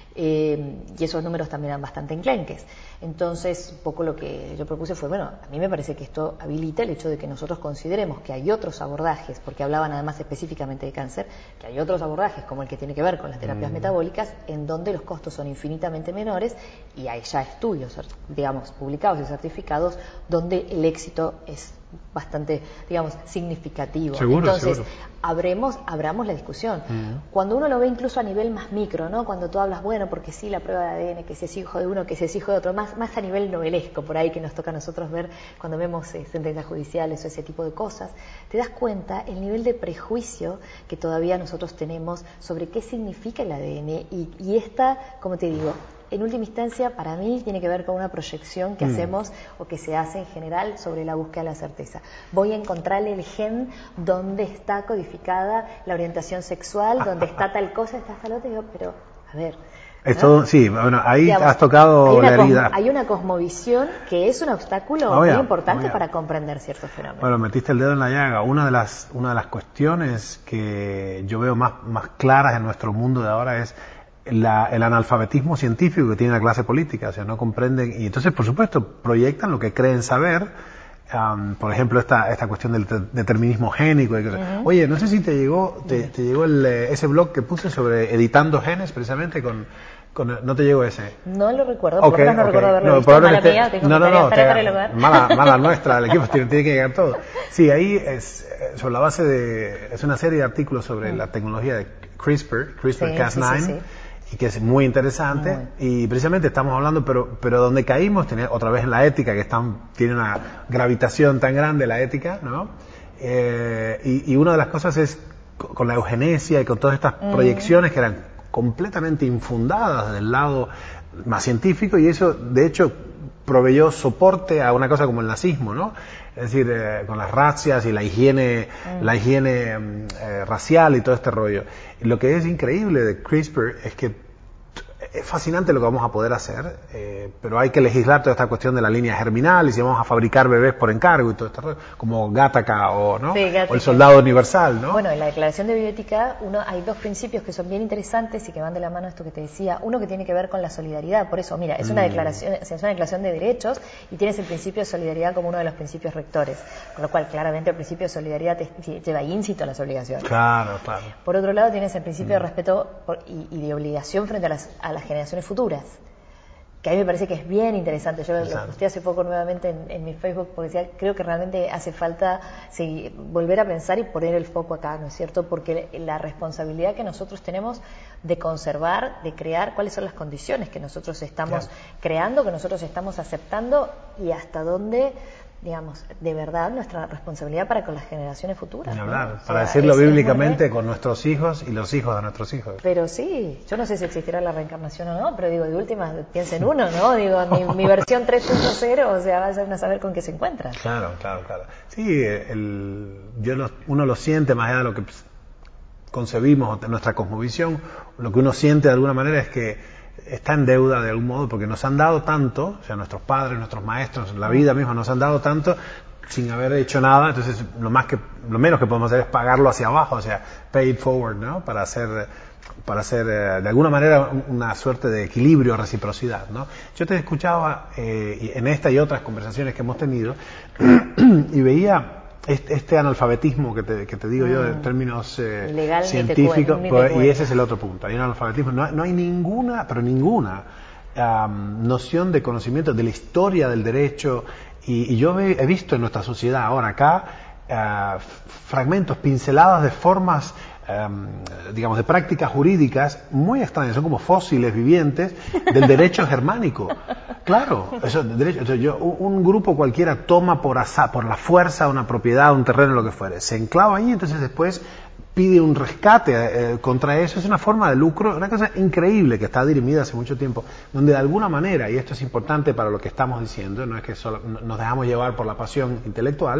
Eh, y esos números también eran bastante enclenques. Entonces, un poco lo que yo propuse fue, bueno, a mí me parece que esto habilita el hecho de que nosotros consideremos que hay otros abordajes, porque hablaban además específicamente de cáncer, que hay otros abordajes como el que tiene que ver con las terapias mm. metabólicas, en donde los costos son infinitamente menores, y hay ya estudios, digamos, publicados y certificados, donde el éxito es bastante, digamos, significativo. Seguro, Entonces, seguro. abremos, abramos la discusión. Mm. Cuando uno lo ve incluso a nivel más micro, ¿no? Cuando tú hablas, bueno, porque sí, la prueba de A D N, que si es hijo de uno, que si es hijo de otro, más, más a nivel novelesco, por ahí que nos toca a nosotros ver cuando vemos eh, sentencias judiciales o ese tipo de cosas, te das cuenta el nivel de prejuicio que todavía nosotros tenemos sobre qué significa el A D N, y, y esta, como te digo, en última instancia, para mí, tiene que ver con una proyección que mm. hacemos o que se hace en general sobre la búsqueda de la certeza. Voy a encontrarle el gen donde está codificada la orientación sexual, donde está tal cosa, está tal otra, y digo, pero, a ver... Esto, ¿no? Sí, bueno, ahí digamos, has tocado la herida. Hay una cosmovisión que es un obstáculo oh, muy yeah, importante oh, yeah. para comprender ciertos fenómenos. Bueno, metiste el dedo en la llaga. Una de las, una de las cuestiones que yo veo más, más claras en nuestro mundo de ahora es La, el analfabetismo científico que tiene la clase política, o sea, no comprenden, y entonces, por supuesto, proyectan lo que creen saber, um, por ejemplo, esta, esta cuestión del te- determinismo génico. Y que, uh-huh. Oye, no sé si te llegó, te, te llegó el, ese blog que puse sobre editando genes, precisamente, con, con no te llegó ese. No lo recuerdo, por okay, lo menos no okay. recuerdo haberlo no, visto, mala te, mía, tengo no, no, no, que estar el lugar. Mala, mala nuestra, el equipo tiene, tiene que llegar todo. Sí, ahí es, sobre la base de, es una serie de artículos sobre uh-huh. la tecnología de CRISPR, CRISPR Cas nueve, sí, sí, sí. y que es muy interesante, muy. Y precisamente estamos hablando, pero, pero donde caímos, tenía, otra vez en la ética, que están, tiene una gravitación tan grande la ética, ¿no? Eh, y, y una de las cosas es con la eugenesia y con todas estas mm. proyecciones que eran completamente infundadas del lado más científico, y eso de hecho proveyó soporte a una cosa como el nazismo, ¿no? Es decir, eh, con las racias y la higiene, mm. la higiene eh, racial y todo este rollo. Y lo que es increíble de CRISPR es que es fascinante lo que vamos a poder hacer, eh, pero hay que legislar toda esta cuestión de la línea germinal y si vamos a fabricar bebés por encargo y todo esto, como Gattaca o, ¿no? Sí, Gattaca. O el soldado universal, ¿no? Bueno, en la declaración de bioética uno, hay dos principios que son bien interesantes y que van de la mano a esto que te decía. Uno que tiene que ver con la solidaridad, por eso, mira, es una declaración, o sea, es una declaración de derechos y tienes el principio de solidaridad como uno de los principios rectores, con lo cual claramente el principio de solidaridad te lleva íncito a las obligaciones. Claro, claro. Por otro lado tienes el principio mm. de respeto por, y, y de obligación frente a las, a las generaciones futuras, que a mí me parece que es bien interesante. Yo Exacto. lo posté hace poco nuevamente en, en mi Facebook porque decía, creo que realmente hace falta sí, volver a pensar y poner el foco acá, ¿no es cierto? Porque la responsabilidad que nosotros tenemos de conservar, de crear cuáles son las condiciones que nosotros estamos claro. creando, que nosotros estamos aceptando y hasta dónde, digamos, de verdad nuestra responsabilidad para con las generaciones futuras. Ni hablar, ¿no? para o sea, decirlo es, bíblicamente, es con nuestros hijos y los hijos de nuestros hijos. Pero sí, yo no sé si existirá la reencarnación o no, pero digo, de última, piensa en uno, ¿no? Digo, mi, mi versión tres punto cero, o sea, vas a saber con qué se encuentra. Claro, claro, claro. Sí, el, yo lo, uno lo siente más allá de lo que concebimos, de nuestra cosmovisión, lo que uno siente de alguna manera es que está en deuda de algún modo, porque nos han dado tanto, o sea, nuestros padres, nuestros maestros, la vida misma nos han dado tanto sin haber hecho nada, entonces lo más que, lo menos que podemos hacer es pagarlo hacia abajo, o sea, pay it forward, ¿no? Para hacer, para hacer eh, de alguna manera una suerte de equilibrio, reciprocidad, ¿no? Yo te escuchaba eh, en esta y otras conversaciones que hemos tenido y veía Este, este analfabetismo que te, que te digo mm. yo en términos eh, científicos, pues, y ese es el otro punto. Hay un analfabetismo, no, no hay ninguna, pero ninguna um, noción de conocimiento de la historia del derecho, y, y yo he, he visto en nuestra sociedad ahora acá uh, fragmentos, pinceladas de formas, um, digamos, de prácticas jurídicas muy extrañas, son como fósiles vivientes del derecho germánico. Claro, eso, derecho, eso, yo, un grupo cualquiera toma por asa, por la fuerza una propiedad, un terreno, lo que fuere, se enclava ahí, entonces después pide un rescate eh, contra eso. Es una forma de lucro, una cosa increíble que está dirimida hace mucho tiempo, donde de alguna manera, y esto es importante para lo que estamos diciendo, no es que solo nos dejamos llevar por la pasión intelectual,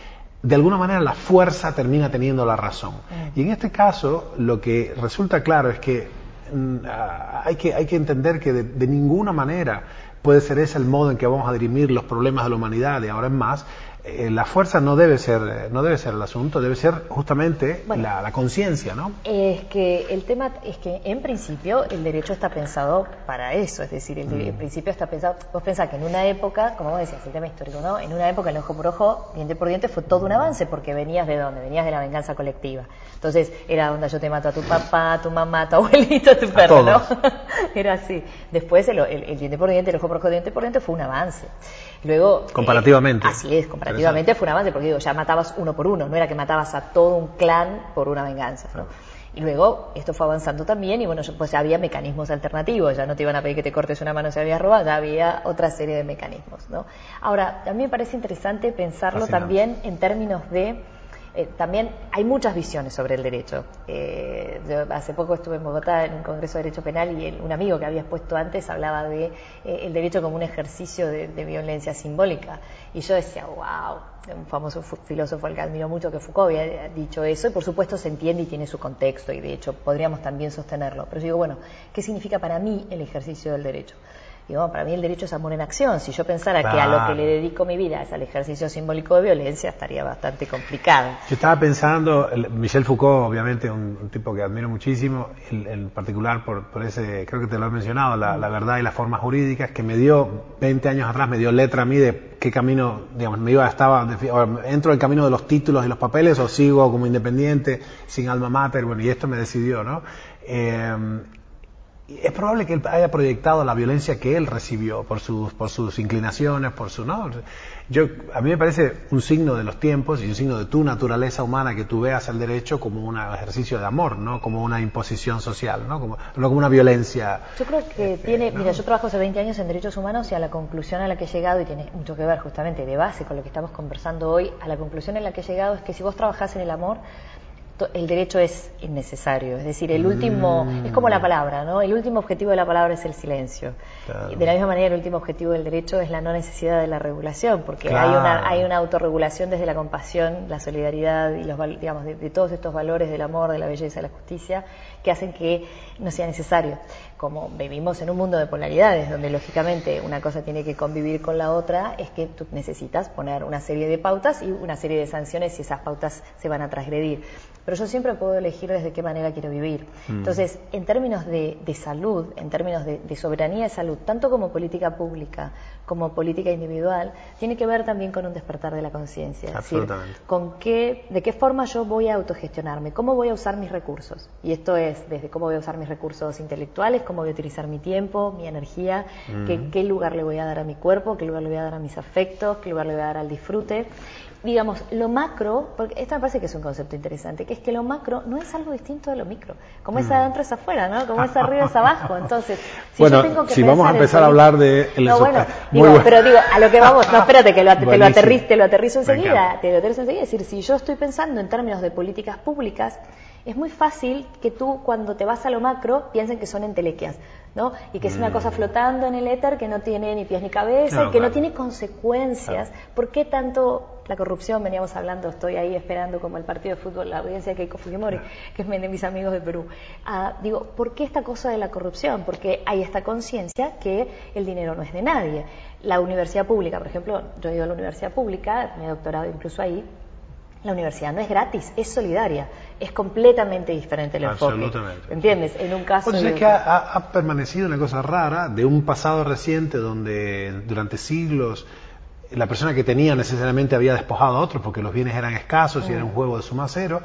de alguna manera la fuerza termina teniendo la razón. Mm. Y en este caso, lo que resulta claro es que mm, hay que, hay que entender que de, de ninguna manera puede ser ese el modo en que vamos a dirimir los problemas de la humanidad de ahora en más. Eh, la fuerza no debe ser no debe ser el asunto, debe ser justamente bueno, la, la conciencia, ¿no? Es que el tema es que en principio el derecho está pensado para eso, es decir, el, mm. el principio está pensado, vos pensás que en una época, como vos decías, el tema histórico, ¿no? En una época el ojo por ojo, diente por diente fue todo un avance, porque venías de dónde, venías de la venganza colectiva. Entonces era onda, yo te mato a tu papá, a tu mamá, a tu abuelito, a tu perro, a ¿no? Era así. Después el, el, el diente por diente, el ojo por ojo, diente por diente fue un avance. Luego, comparativamente. Eh, así es, comparativamente fue un avance, porque digo, ya matabas uno por uno, no era que matabas a todo un clan por una venganza, ¿no? Y luego esto fue avanzando también y bueno, pues había mecanismos alternativos, ya no te iban a pedir que te cortes una mano si habías robado, ya había otra serie de mecanismos, ¿no? Ahora, a mí me parece interesante pensarlo también en términos de Eh, también hay muchas visiones sobre el derecho. Eh, yo hace poco estuve en Bogotá en un congreso de derecho penal y el, un amigo que había expuesto antes hablaba de eh, el derecho como un ejercicio de, de violencia simbólica. Y yo decía, wow, un famoso filósofo al que admiro mucho, que Foucault había dicho eso, y por supuesto se entiende y tiene su contexto, y de hecho podríamos también sostenerlo. Pero yo digo, bueno, ¿qué significa para mí el ejercicio del derecho? Y bueno, para mí el derecho es amor en acción. Si yo pensara claro. que a lo que le dedico mi vida es al ejercicio simbólico de violencia, estaría bastante complicado. Yo estaba pensando, Michel Foucault, obviamente, un, un tipo que admiro muchísimo, en, en particular por, por ese, creo que te lo he mencionado, la, la verdad y las formas jurídicas, que me dio, veinte años atrás, me dio letra a mí de qué camino, digamos, me iba, estaba, entro en el camino de los títulos y los papeles o sigo como independiente, sin alma mater, bueno, y esto me decidió, ¿no? Eh, es probable que él haya proyectado la violencia que él recibió por sus, por sus inclinaciones, por su, ¿no? Yo, a mí me parece un signo de los tiempos y un signo de tu naturaleza humana que tú veas el derecho como un ejercicio de amor, no como una imposición social, no como, no como una violencia. Yo creo que eh, tiene, ¿no? mira, yo trabajo hace veinte años en derechos humanos y a la conclusión a la que he llegado, y tiene mucho que ver justamente de base con lo que estamos conversando hoy, a la conclusión en la que he llegado es que si vos trabajás en el amor, el derecho es innecesario, es decir, el último, mm. es como la palabra, ¿no? El último objetivo de la palabra es el silencio. Claro. De la misma manera, el último objetivo del derecho es la no necesidad de la regulación, porque claro. hay una hay una autorregulación desde la compasión, la solidaridad y los digamos de, de todos estos valores del amor, de la belleza, de la justicia, que hacen que no sea necesario. Como vivimos en un mundo de polaridades, donde lógicamente una cosa tiene que convivir con la otra, es que tú necesitas poner una serie de pautas y una serie de sanciones si esas pautas se van a transgredir. Pero yo siempre puedo elegir desde qué manera quiero vivir. Mm. Entonces, en términos de, de salud, en términos de, de soberanía de salud, tanto como política pública como política individual, tiene que ver también con un despertar de la conciencia. Absolutamente. Es decir, con qué, de qué forma yo voy a autogestionarme, cómo voy a usar mis recursos. Y esto es desde cómo voy a usar mis recursos intelectuales, cómo voy a utilizar mi tiempo, mi energía, mm. qué, qué lugar le voy a dar a mi cuerpo, qué lugar le voy a dar a mis afectos, qué lugar le voy a dar al disfrute. Digamos, lo macro, porque esto me parece que es un concepto interesante, que es que lo macro no es algo distinto de lo micro. Como es adentro es afuera, ¿no? Como es arriba es abajo. Entonces, si bueno, yo tengo que si vamos a empezar a hablar de... El no, bueno, digo, bueno, pero digo, a lo que vamos, no, espérate, que lo, te, lo aterrizo, te lo aterrizo enseguida, te lo aterrizo enseguida. Es decir, si yo estoy pensando en términos de políticas públicas, es muy fácil que tú, cuando te vas a lo macro, piensen que son entelequias, ¿no? Y que es una cosa flotando en el éter que no tiene ni pies ni cabeza, no, y que claro. no tiene consecuencias. Claro. ¿Por qué tanto la corrupción? Veníamos hablando, estoy ahí esperando como el partido de fútbol, la audiencia de Keiko Fujimori, claro. que es de mis amigos de Perú. Ah, digo, ¿por qué esta cosa de la corrupción? Porque hay esta conciencia que el dinero no es de nadie. La universidad pública, por ejemplo, yo he ido a la universidad pública, me he doctorado incluso ahí. La universidad no es gratis, es solidaria, es completamente diferente el enfoque. Absolutamente. ¿Entiendes? En un caso... Pues es que ha, ha permanecido una cosa rara de un pasado reciente donde durante siglos la persona que tenía necesariamente había despojado a otros porque los bienes eran escasos mm. y era un juego de suma cero.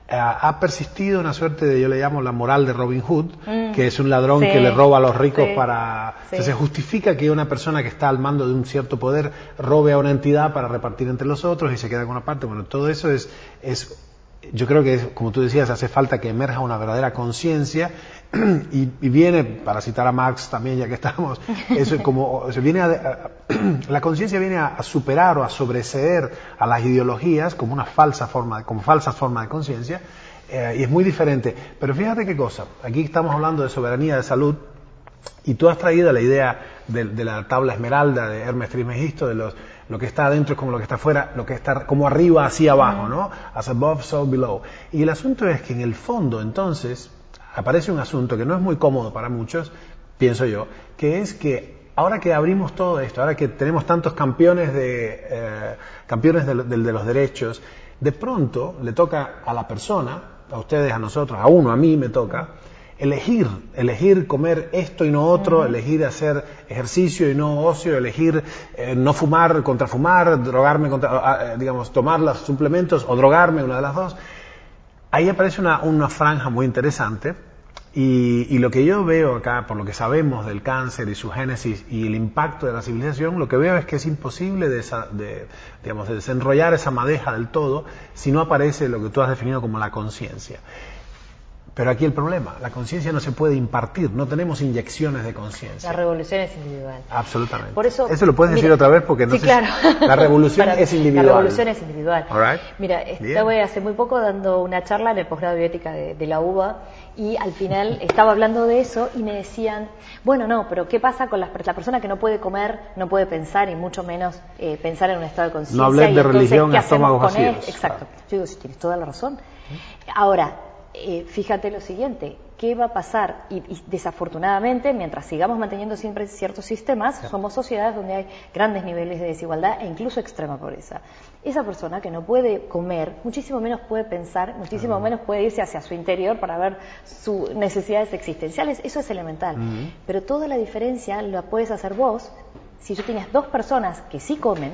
Ha persistido una suerte de, yo le llamo la moral de Robin Hood, mm. que es un ladrón sí, que le roba a los ricos sí, para... Sí. Entonces se justifica que una persona que está al mando de un cierto poder robe a una entidad para repartir entre los otros y se queda con una parte. Bueno, todo eso es... es yo creo que, es, como tú decías, hace falta que emerja una verdadera conciencia y, y viene, para citar a Marx también, ya que estamos, eso como, se viene a, a, la conciencia viene a, a superar o a sobreseer a las ideologías como una falsa forma, como falsa forma de conciencia, eh, y es muy diferente. Pero fíjate qué cosa, aquí estamos hablando de soberanía de salud, y tú has traído la idea de, de la tabla esmeralda de Hermes Trismegisto, de los lo que está adentro es como lo que está afuera, lo que está como arriba hacia abajo, ¿no? As above, so below. Y el asunto es que en el fondo, entonces, aparece un asunto que no es muy cómodo para muchos, pienso yo, que es que ahora que abrimos todo esto, ahora que tenemos tantos campeones de eh, campeones de, de, de los derechos, de pronto le toca a la persona, a ustedes, a nosotros, a uno, a mí me toca, elegir, elegir comer esto y no otro, uh-huh. elegir hacer ejercicio y no ocio, elegir eh, no fumar contra fumar, drogarme contra, eh, digamos, tomar los suplementos o drogarme, una de las dos. Ahí aparece una, una franja muy interesante y, y lo que yo veo acá, por lo que sabemos del cáncer y su génesis y el impacto de la civilización, lo que veo es que es imposible de, esa, de, digamos, de desenrollar esa madeja del todo si no aparece lo que tú has definido como la conciencia. Pero aquí el problema, la conciencia no se puede impartir, no tenemos inyecciones de conciencia. La revolución es individual. Absolutamente. Por eso, eso lo puedes decir mira, otra vez porque no sí, sé claro. si la revolución Para, es individual. La revolución es individual. All right. Mira, estaba hace muy poco dando una charla en el posgrado de bioética de, de la U B A y al final estaba hablando de eso y me decían, bueno, no, pero ¿qué pasa con las, la persona que no puede comer, no puede pensar y mucho menos eh, pensar en un estado de conciencia? No hablé de religión, estómagos vacíos. Exacto. Claro. Yo digo, tienes toda la razón. Ahora, Eh, fíjate lo siguiente, ¿qué va a pasar? Y, y desafortunadamente, mientras sigamos manteniendo siempre ciertos sistemas, sí. somos sociedades donde hay grandes niveles de desigualdad e incluso extrema pobreza. Esa persona que no puede comer, muchísimo menos puede pensar, muchísimo uh-huh. menos puede irse hacia su interior para ver sus necesidades existenciales, eso es elemental. Uh-huh. Pero toda la diferencia la puedes hacer vos si tú tienes dos personas que sí comen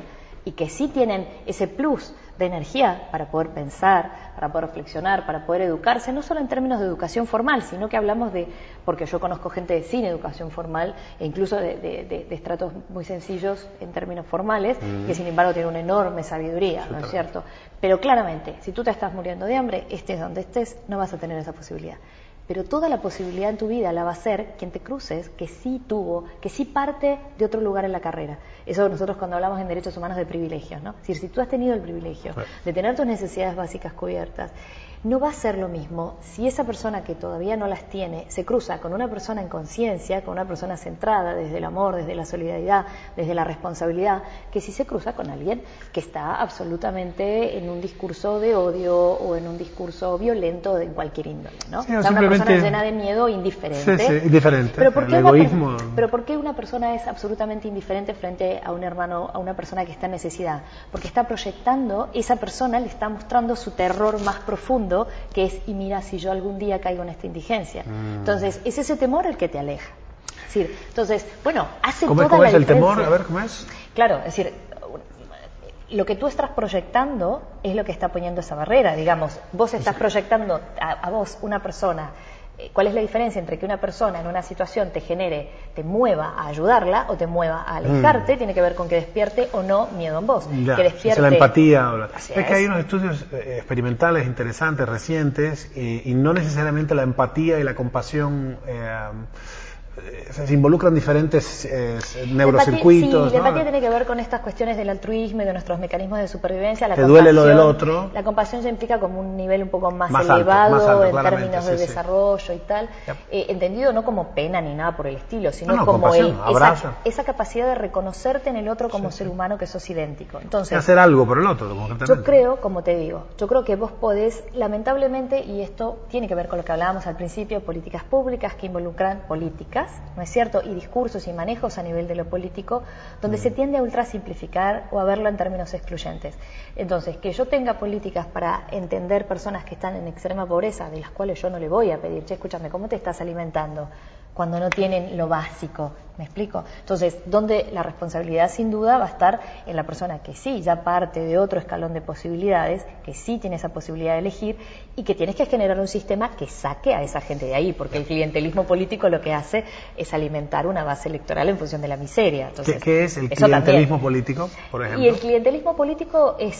y que sí tienen ese plus de energía para poder pensar, para poder reflexionar, para poder educarse, no solo en términos de educación formal, sino que hablamos de, porque yo conozco gente sin educación formal e incluso de, de, de, de estratos muy sencillos en términos formales, mm. que sin embargo tienen una enorme sabiduría, sí, ¿no es cierto? Pero claramente, si tú te estás muriendo de hambre, estés donde estés, no vas a tener esa posibilidad. Pero toda la posibilidad en tu vida la va a ser quien te cruces, que sí tuvo, que sí parte de otro lugar en la carrera. Eso nosotros cuando hablamos en derechos humanos de privilegios, ¿no? Es decir, si tú has tenido el privilegio de tener tus necesidades básicas cubiertas, no va a ser lo mismo si esa persona que todavía no las tiene se cruza con una persona en conciencia, con una persona centrada desde el amor, desde la solidaridad, desde la responsabilidad, que si se cruza con alguien que está absolutamente en un discurso de odio o en un discurso violento de cualquier índole, ¿no? Sí, o sea, una persona llena de miedo, indiferente. Sí, sí, indiferente. Pero ¿por qué el egoísmo. Una, pero ¿por qué una persona es absolutamente indiferente frente a un hermano, a una persona que está en necesidad? Porque está proyectando, esa persona le está mostrando su terror más profundo, que es, y mira, si yo algún día caigo en esta indigencia. Mm. Entonces, es ese temor el que te aleja. Es decir, entonces, bueno, hace ¿Cómo, toda ¿cómo la es el diferencia. temor? A ver, ¿cómo es? Claro, es decir, lo que tú estás proyectando es lo que está poniendo esa barrera. Digamos, vos estás proyectando a, a vos, una persona. ¿Cuál es la diferencia entre que una persona en una situación te genere, te mueva a ayudarla o te mueva a alejarte? Mm. Tiene que ver con que despierte o no miedo en vos. Ya, que despierte... es la empatía. O la... Es, es que hay unos estudios eh, experimentales interesantes, recientes, y, y no necesariamente la empatía y la compasión... Eh, se involucran diferentes eh, neurocircuitos. Sí, la ¿no? empatía tiene que ver con estas cuestiones del altruismo y de nuestros mecanismos de supervivencia. La Te duele lo del otro. La compasión se implica como un nivel un poco más, más elevado alto, más alto, en términos sí, de sí. desarrollo y tal. Yep. Eh, entendido no como pena ni nada por el estilo, sino no, no, como el, esa, esa capacidad de reconocerte en el otro como sí, ser sí. humano, que sos idéntico. Entonces, y hacer algo por el otro. Yo creo, como te digo, yo creo que vos podés, lamentablemente, y esto tiene que ver con lo que hablábamos al principio, políticas públicas que involucran políticas, ¿no es cierto?, y discursos y manejos a nivel de lo político, donde mm. se tiende a ultrasimplificar o a verlo en términos excluyentes. Entonces, que yo tenga políticas para entender personas que están en extrema pobreza, de las cuales yo no le voy a pedir, che, escúchame, ¿cómo te estás alimentando?, cuando no tienen lo básico, ¿me explico? Entonces, donde la responsabilidad sin duda va a estar en la persona que sí ya parte de otro escalón de posibilidades, que sí tiene esa posibilidad de elegir y que tienes que generar un sistema que saque a esa gente de ahí, porque el clientelismo político lo que hace es alimentar una base electoral en función de la miseria. Entonces, ¿Qué, qué es el clientelismo también. político, por ejemplo? Y el clientelismo político es,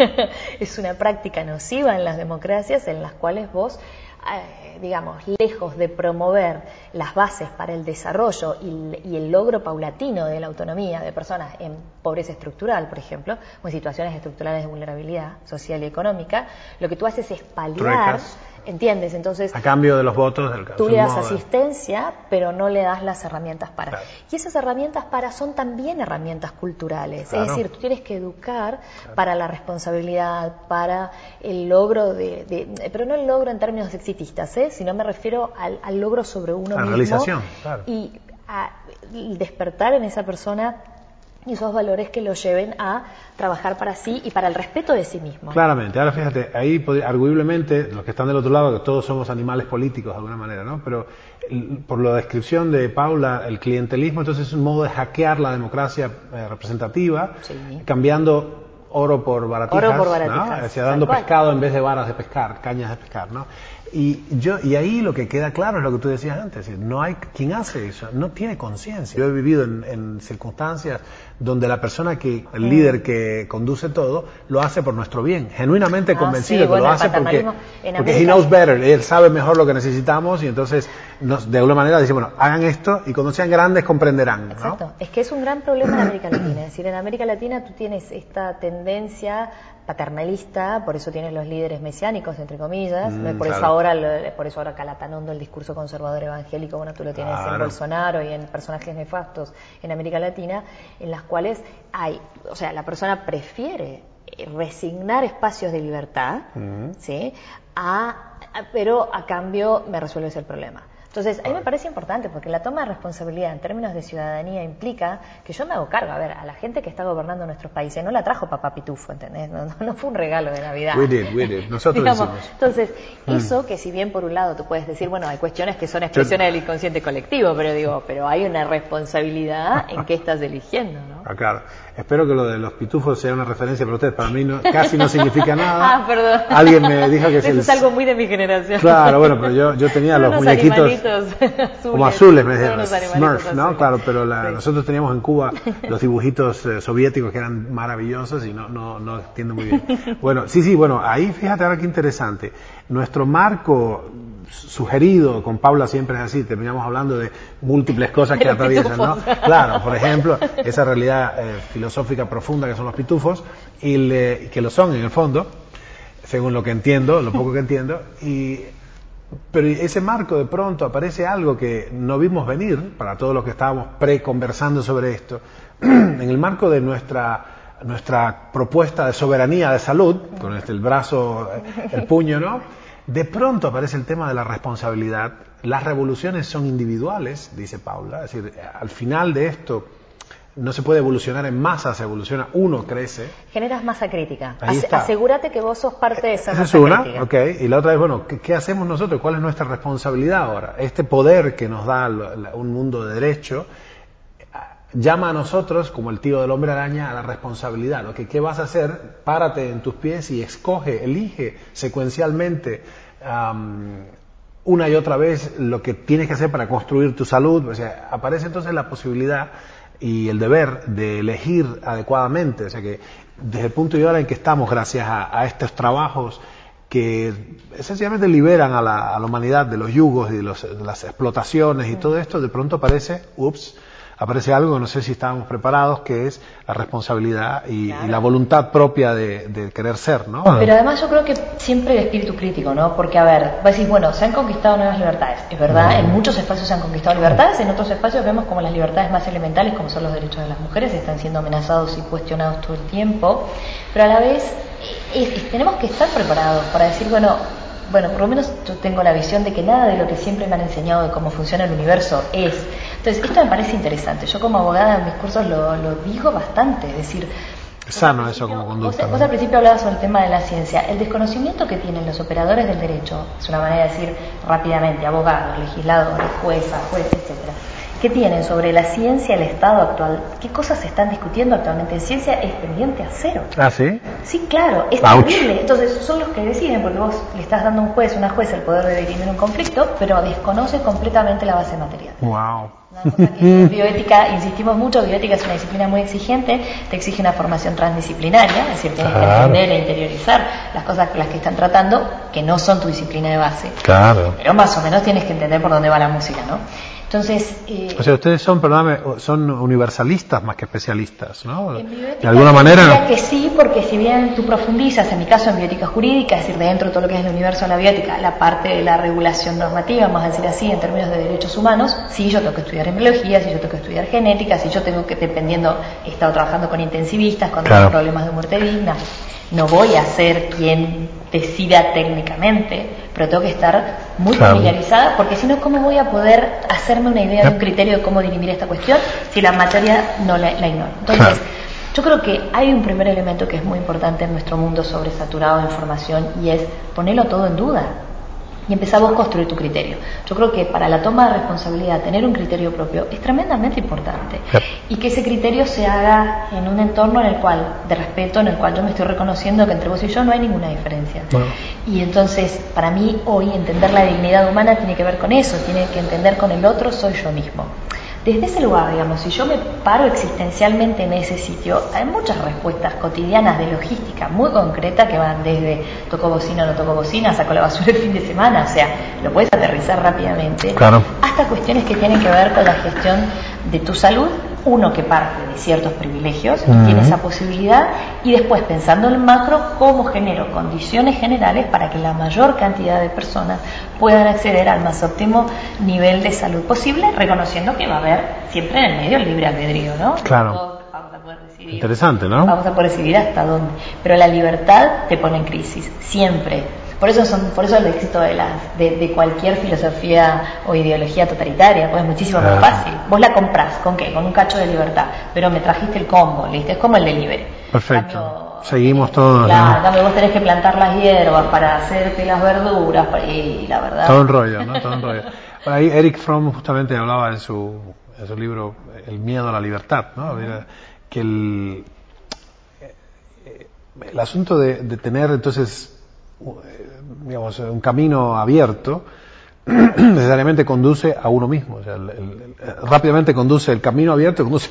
es una práctica nociva en las democracias en las cuales vos... Eh, digamos, lejos de promover las bases para el desarrollo y, y el logro paulatino de la autonomía de personas en pobreza estructural, por ejemplo, o en situaciones estructurales de vulnerabilidad social y económica, lo que tú haces es paliar, Truecas. ¿Entiendes? Entonces, a cambio de los votos del caso. Tú le das asistencia, pero no le das las herramientas para. Claro. Y esas herramientas para son también herramientas culturales. Claro. Es decir, tú tienes que educar claro. para la responsabilidad, para el logro de, de... Pero no el logro en términos exitistas, ¿eh? Sino me refiero al, al logro sobre uno la mismo. Realización, claro. Y a, el despertar en esa persona esos valores que lo lleven a trabajar para sí y para el respeto de sí mismo. Claramente. Ahora fíjate, ahí arguiblemente, los que están del otro lado, que todos somos animales políticos de alguna manera, ¿no? Pero por la descripción de Paula, el clientelismo entonces es un modo de hackear la democracia eh, representativa, sí. cambiando oro por baratijas, oro por baratijas, ¿no? O sea, dando pescado en vez de varas de pescar, cañas de pescar, ¿no? Y yo y ahí lo que queda claro es lo que tú decías antes, no hay quien hace eso, no tiene conciencia. Yo he vivido en, en circunstancias donde la persona que, el mm. líder que conduce todo, lo hace por nuestro bien, genuinamente ah, convencido sí, que bueno, lo hace porque, porque he knows better, él sabe mejor lo que necesitamos y entonces nos, de alguna manera dice, bueno, hagan esto y cuando sean grandes comprenderán, ¿no? Exacto, es que es un gran problema en América Latina, es decir, en América Latina tú tienes esta tendencia paternalista, por eso tienes los líderes mesiánicos, entre comillas, mm, por, claro. eso ahora, por eso ahora cala tan hondo el discurso conservador evangélico, bueno, tú lo tienes claro. en Bolsonaro y en personajes nefastos en América Latina, en las cuales hay, o sea, la persona prefiere resignar espacios de libertad, mm. ¿sí? A, a, pero a cambio me resuelves el problema. Entonces, a mí me parece importante porque la toma de responsabilidad en términos de ciudadanía implica que yo me hago cargo. A ver, a la gente que está gobernando nuestros países no la trajo papá Pitufo, ¿entendés? No, no, no fue un regalo de Navidad. We did, we did. Nosotros Digamos, hicimos. Entonces, mm. eso que si bien por un lado tú puedes decir, bueno, hay cuestiones que son expresiones del inconsciente colectivo, pero digo, pero hay una responsabilidad en qué estás eligiendo, ¿no? Ah, claro. espero que lo de los pitufos sea una referencia para ustedes. Para mí no, casi no significa nada. Ah, perdón. Alguien me dijo que eso es, el... es algo muy de mi generación. Claro, bueno, pero yo, yo tenía los muñequitos azules, como azules, me decían, Smurf, ¿no? Claro, pero la, sí. nosotros teníamos en Cuba los dibujitos eh, soviéticos que eran maravillosos y no, no, no entiendo muy bien. Bueno, sí, sí, bueno, ahí fíjate ahora qué interesante. Nuestro marco sugerido con Paula siempre es así, terminamos hablando de múltiples cosas que atraviesan, ¿no? Claro, por ejemplo, esa realidad eh, filosófica profunda que son los pitufos y le, que lo son en el fondo, según lo que entiendo, lo poco que entiendo, y pero ese marco de pronto aparece algo que no vimos venir para todos los que estábamos pre-conversando sobre esto, en el marco de nuestra nuestra propuesta de soberanía de salud, con este, el brazo, el puño, ¿no? De pronto aparece el tema de la responsabilidad. Las revoluciones son individuales, dice Paula, es decir, al final de esto no se puede evolucionar en masa, se evoluciona, uno crece. Generas masa crítica. Ahí As- está. Asegúrate que vos sos parte de esa, esa masa es una, crítica. okay. Y la otra es, bueno, ¿qué, ¿qué hacemos nosotros? ¿Cuál es nuestra responsabilidad ahora? Este poder que nos da un mundo de derecho llama a nosotros, como el tío del hombre araña, a la responsabilidad. ¿No? ¿Qué, ¿Qué vas a hacer? Párate en tus pies y escoge, elige secuencialmente um, una y otra vez lo que tienes que hacer para construir tu salud. O sea, aparece entonces la posibilidad y el deber de elegir adecuadamente. O sea que desde el punto de vista en que estamos, gracias a, a estos trabajos que esencialmente liberan a la, a la humanidad de los yugos y de, los, de las explotaciones y todo esto, de pronto aparece, ups, aparece algo, no sé si estábamos preparados, que es la responsabilidad y, claro. y la voluntad propia de, de querer ser, ¿no? Pero además yo creo que siempre el espíritu crítico, ¿no? Porque, a ver, vos decís, bueno, se han conquistado nuevas libertades, es verdad, mm. en muchos espacios se han conquistado libertades, en otros espacios vemos como las libertades más elementales, como son los derechos de las mujeres, están siendo amenazados y cuestionados todo el tiempo, pero a la vez es, es, tenemos que estar preparados para decir, bueno, bueno, por lo menos yo tengo la visión de que nada de lo que siempre me han enseñado de cómo funciona el universo es. Entonces, esto me parece interesante. Yo como abogada en mis cursos lo, lo digo bastante, es decir... Es sano eso como conducta. Vos, vos al principio hablabas sobre el tema de la ciencia. El desconocimiento que tienen los operadores del derecho, es una manera de decir rápidamente, abogados, legisladores, juezas, jueces, etcétera, ¿qué tienen sobre la ciencia, el estado actual? ¿Qué cosas se están discutiendo actualmente en ciencia? Es pendiente a cero. ¿Ah, sí? Sí, claro, es Ouch. terrible. Entonces son los que deciden, porque vos le estás dando a un juez, una jueza, el poder de dirimir un conflicto, pero desconoce completamente la base material. Wow. Una cosa que en bioética insistimos mucho, bioética es una disciplina muy exigente, te exige una formación transdisciplinaria, es decir, tienes claro. que entender e interiorizar las cosas con las que están tratando, que no son tu disciplina de base. Claro. Pero más o menos tienes que entender por dónde va la música, ¿no? Entonces, eh, o sea, ustedes son, perdóname, son universalistas más que especialistas, ¿no? En bioética, de alguna manera. Diría que sí, porque si bien tú profundizas, en mi caso en bioética jurídica, es decir, dentro de todo lo que es el universo de la bioética, la parte de la regulación normativa, vamos a decir así, en términos de derechos humanos, sí, yo tengo que estudiar en biología, sí, yo tengo que estudiar genética, sí, yo tengo que, dependiendo, he estado trabajando con intensivistas, con claro. problemas de muerte digna. No voy a ser quien decida técnicamente, pero tengo que estar muy claro. familiarizada, porque si no, ¿cómo voy a poder hacerme una idea de un criterio de cómo dirimir esta cuestión si la materia no la, la ignoro? Entonces, claro. yo creo que hay un primer elemento que es muy importante en nuestro mundo sobresaturado de información y es ponerlo todo en duda y empezar vos a construir tu criterio. Yo creo que para la toma de responsabilidad, tener un criterio propio es tremendamente importante. Yep. Y que ese criterio se haga en un entorno en el cual, de respeto, en el cual yo me estoy reconociendo que entre vos y yo no hay ninguna diferencia. Bueno. Y entonces, para mí, hoy entender la dignidad humana tiene que ver con eso, tiene que entender con el otro soy yo mismo. Desde ese lugar, digamos, si yo me paro existencialmente en ese sitio, hay muchas respuestas cotidianas de logística muy concreta que van desde toco bocina, no toco bocina, saco la basura el fin de semana, o sea, lo puedes aterrizar rápidamente, claro. hasta cuestiones que tienen que ver con la gestión de tu salud, uno que parte de ciertos privilegios uh-huh. y tiene esa posibilidad, y después pensando en el macro, cómo genero condiciones generales para que la mayor cantidad de personas puedan acceder al más óptimo nivel de salud posible, reconociendo que va a haber siempre en el medio el libre albedrío, ¿no? Claro. Todos vamos a poder decidir, interesante, ¿no? Vamos a poder decidir hasta dónde, pero la libertad te pone en crisis, siempre. Por eso son, por eso el éxito de, la, de, de cualquier filosofía o ideología totalitaria, pues es muchísimo más fácil. Vos la comprás, ¿con qué? Con un cacho de libertad, pero me trajiste el combo, ¿listo? Es como el delivery. Perfecto. Cambio, seguimos todos. Claro, ¿no? Cambio, vos tenés que plantar las hierbas para hacerte las verduras, y la verdad... Todo un rollo, ¿no? Todo un rollo. Bueno, ahí Eric Fromm justamente hablaba en su, en su libro El miedo a la libertad, ¿no? Uh-huh. que el, el asunto de, de tener entonces, digamos, un camino abierto necesariamente conduce a uno mismo, o sea, el, el, el, rápidamente conduce el camino abierto, conduce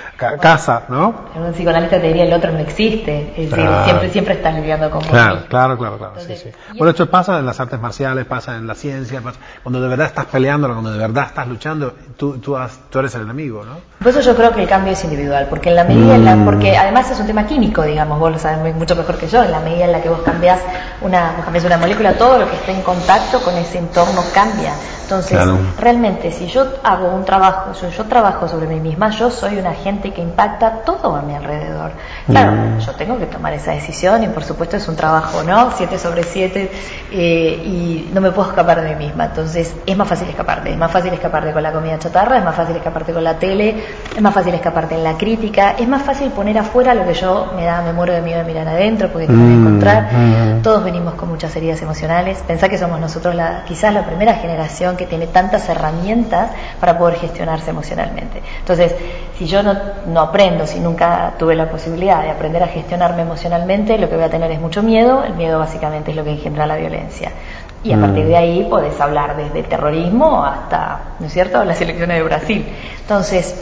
a casa, ¿no? Un psicoanalista te diría el otro no existe, es decir, claro. siempre siempre estás lidiando con vos claro, mismo. claro, claro, claro, Entonces, sí, sí. Bueno, esto pasa en las artes marciales, pasa en la ciencia, pasa, cuando de verdad estás peleando, cuando de verdad estás luchando, tú, tú, has, tú eres el enemigo, ¿no? Por eso yo creo que el cambio es individual, porque en la medida en la, porque además es un tema químico, digamos, vos lo sabés mucho mejor que yo, en la medida en la que vos cambiás una, vos cambiás una molécula, todo lo que esté en contacto con ese entorno cambia. Entonces, claro. realmente, si yo hago un trabajo, yo, yo trabajo sobre mí misma, yo soy un agente que impacta todo a mi alrededor. Claro, mm. yo tengo que tomar esa decisión y por supuesto es un trabajo, ¿no? Siete sobre siete eh, y no me puedo escapar de mí misma. Entonces, es más fácil escaparte, es más fácil escaparte con la comida chatarra, es más fácil escaparte con la tele, es más fácil escaparte en la crítica, es más fácil poner afuera lo que yo me da, me muero de miedo de mirar adentro porque no voy a encontrar. Mm. Todos venimos con muchas heridas emocionales. Pensá que somos nosotros la, quizás la primera generación que tiene tantas herramientas para poder gestionarse emocionalmente. Entonces, si yo no, no aprendo, si nunca tuve la posibilidad de aprender a gestionarme emocionalmente, lo que voy a tener es mucho miedo. El miedo básicamente es lo que engendra la violencia. Y a partir de ahí podés hablar desde el terrorismo hasta, ¿no es cierto?, las elecciones de Brasil. Entonces,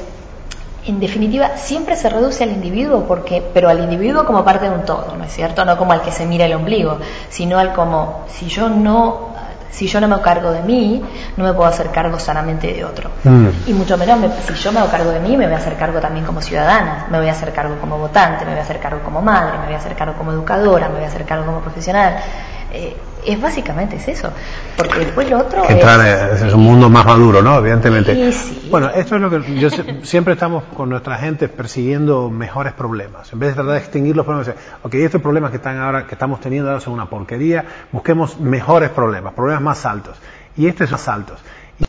en definitiva, siempre se reduce al individuo, porque, pero al individuo como parte de un todo, ¿no es cierto? No como al que se mira el ombligo, sino al como, si yo no... Si yo no me hago cargo de mí, no me puedo hacer cargo sanamente de otro. Mm. Y mucho menos, me, si yo me hago cargo de mí, me voy a hacer cargo también como ciudadana, me voy a hacer cargo como votante, me voy a hacer cargo como madre, me voy a hacer cargo como educadora, me voy a hacer cargo como profesional. Eh, es básicamente es eso, porque después lo otro entrar es... es un mundo más maduro, ¿no? Evidentemente. Sí, sí. Bueno, esto es lo que yo siempre estamos con nuestra gente persiguiendo mejores problemas. En vez de tratar de extinguir los problemas, ok, estos problemas que están ahora, que estamos teniendo ahora son una porquería, busquemos mejores problemas, problemas más altos. Y este es más altos.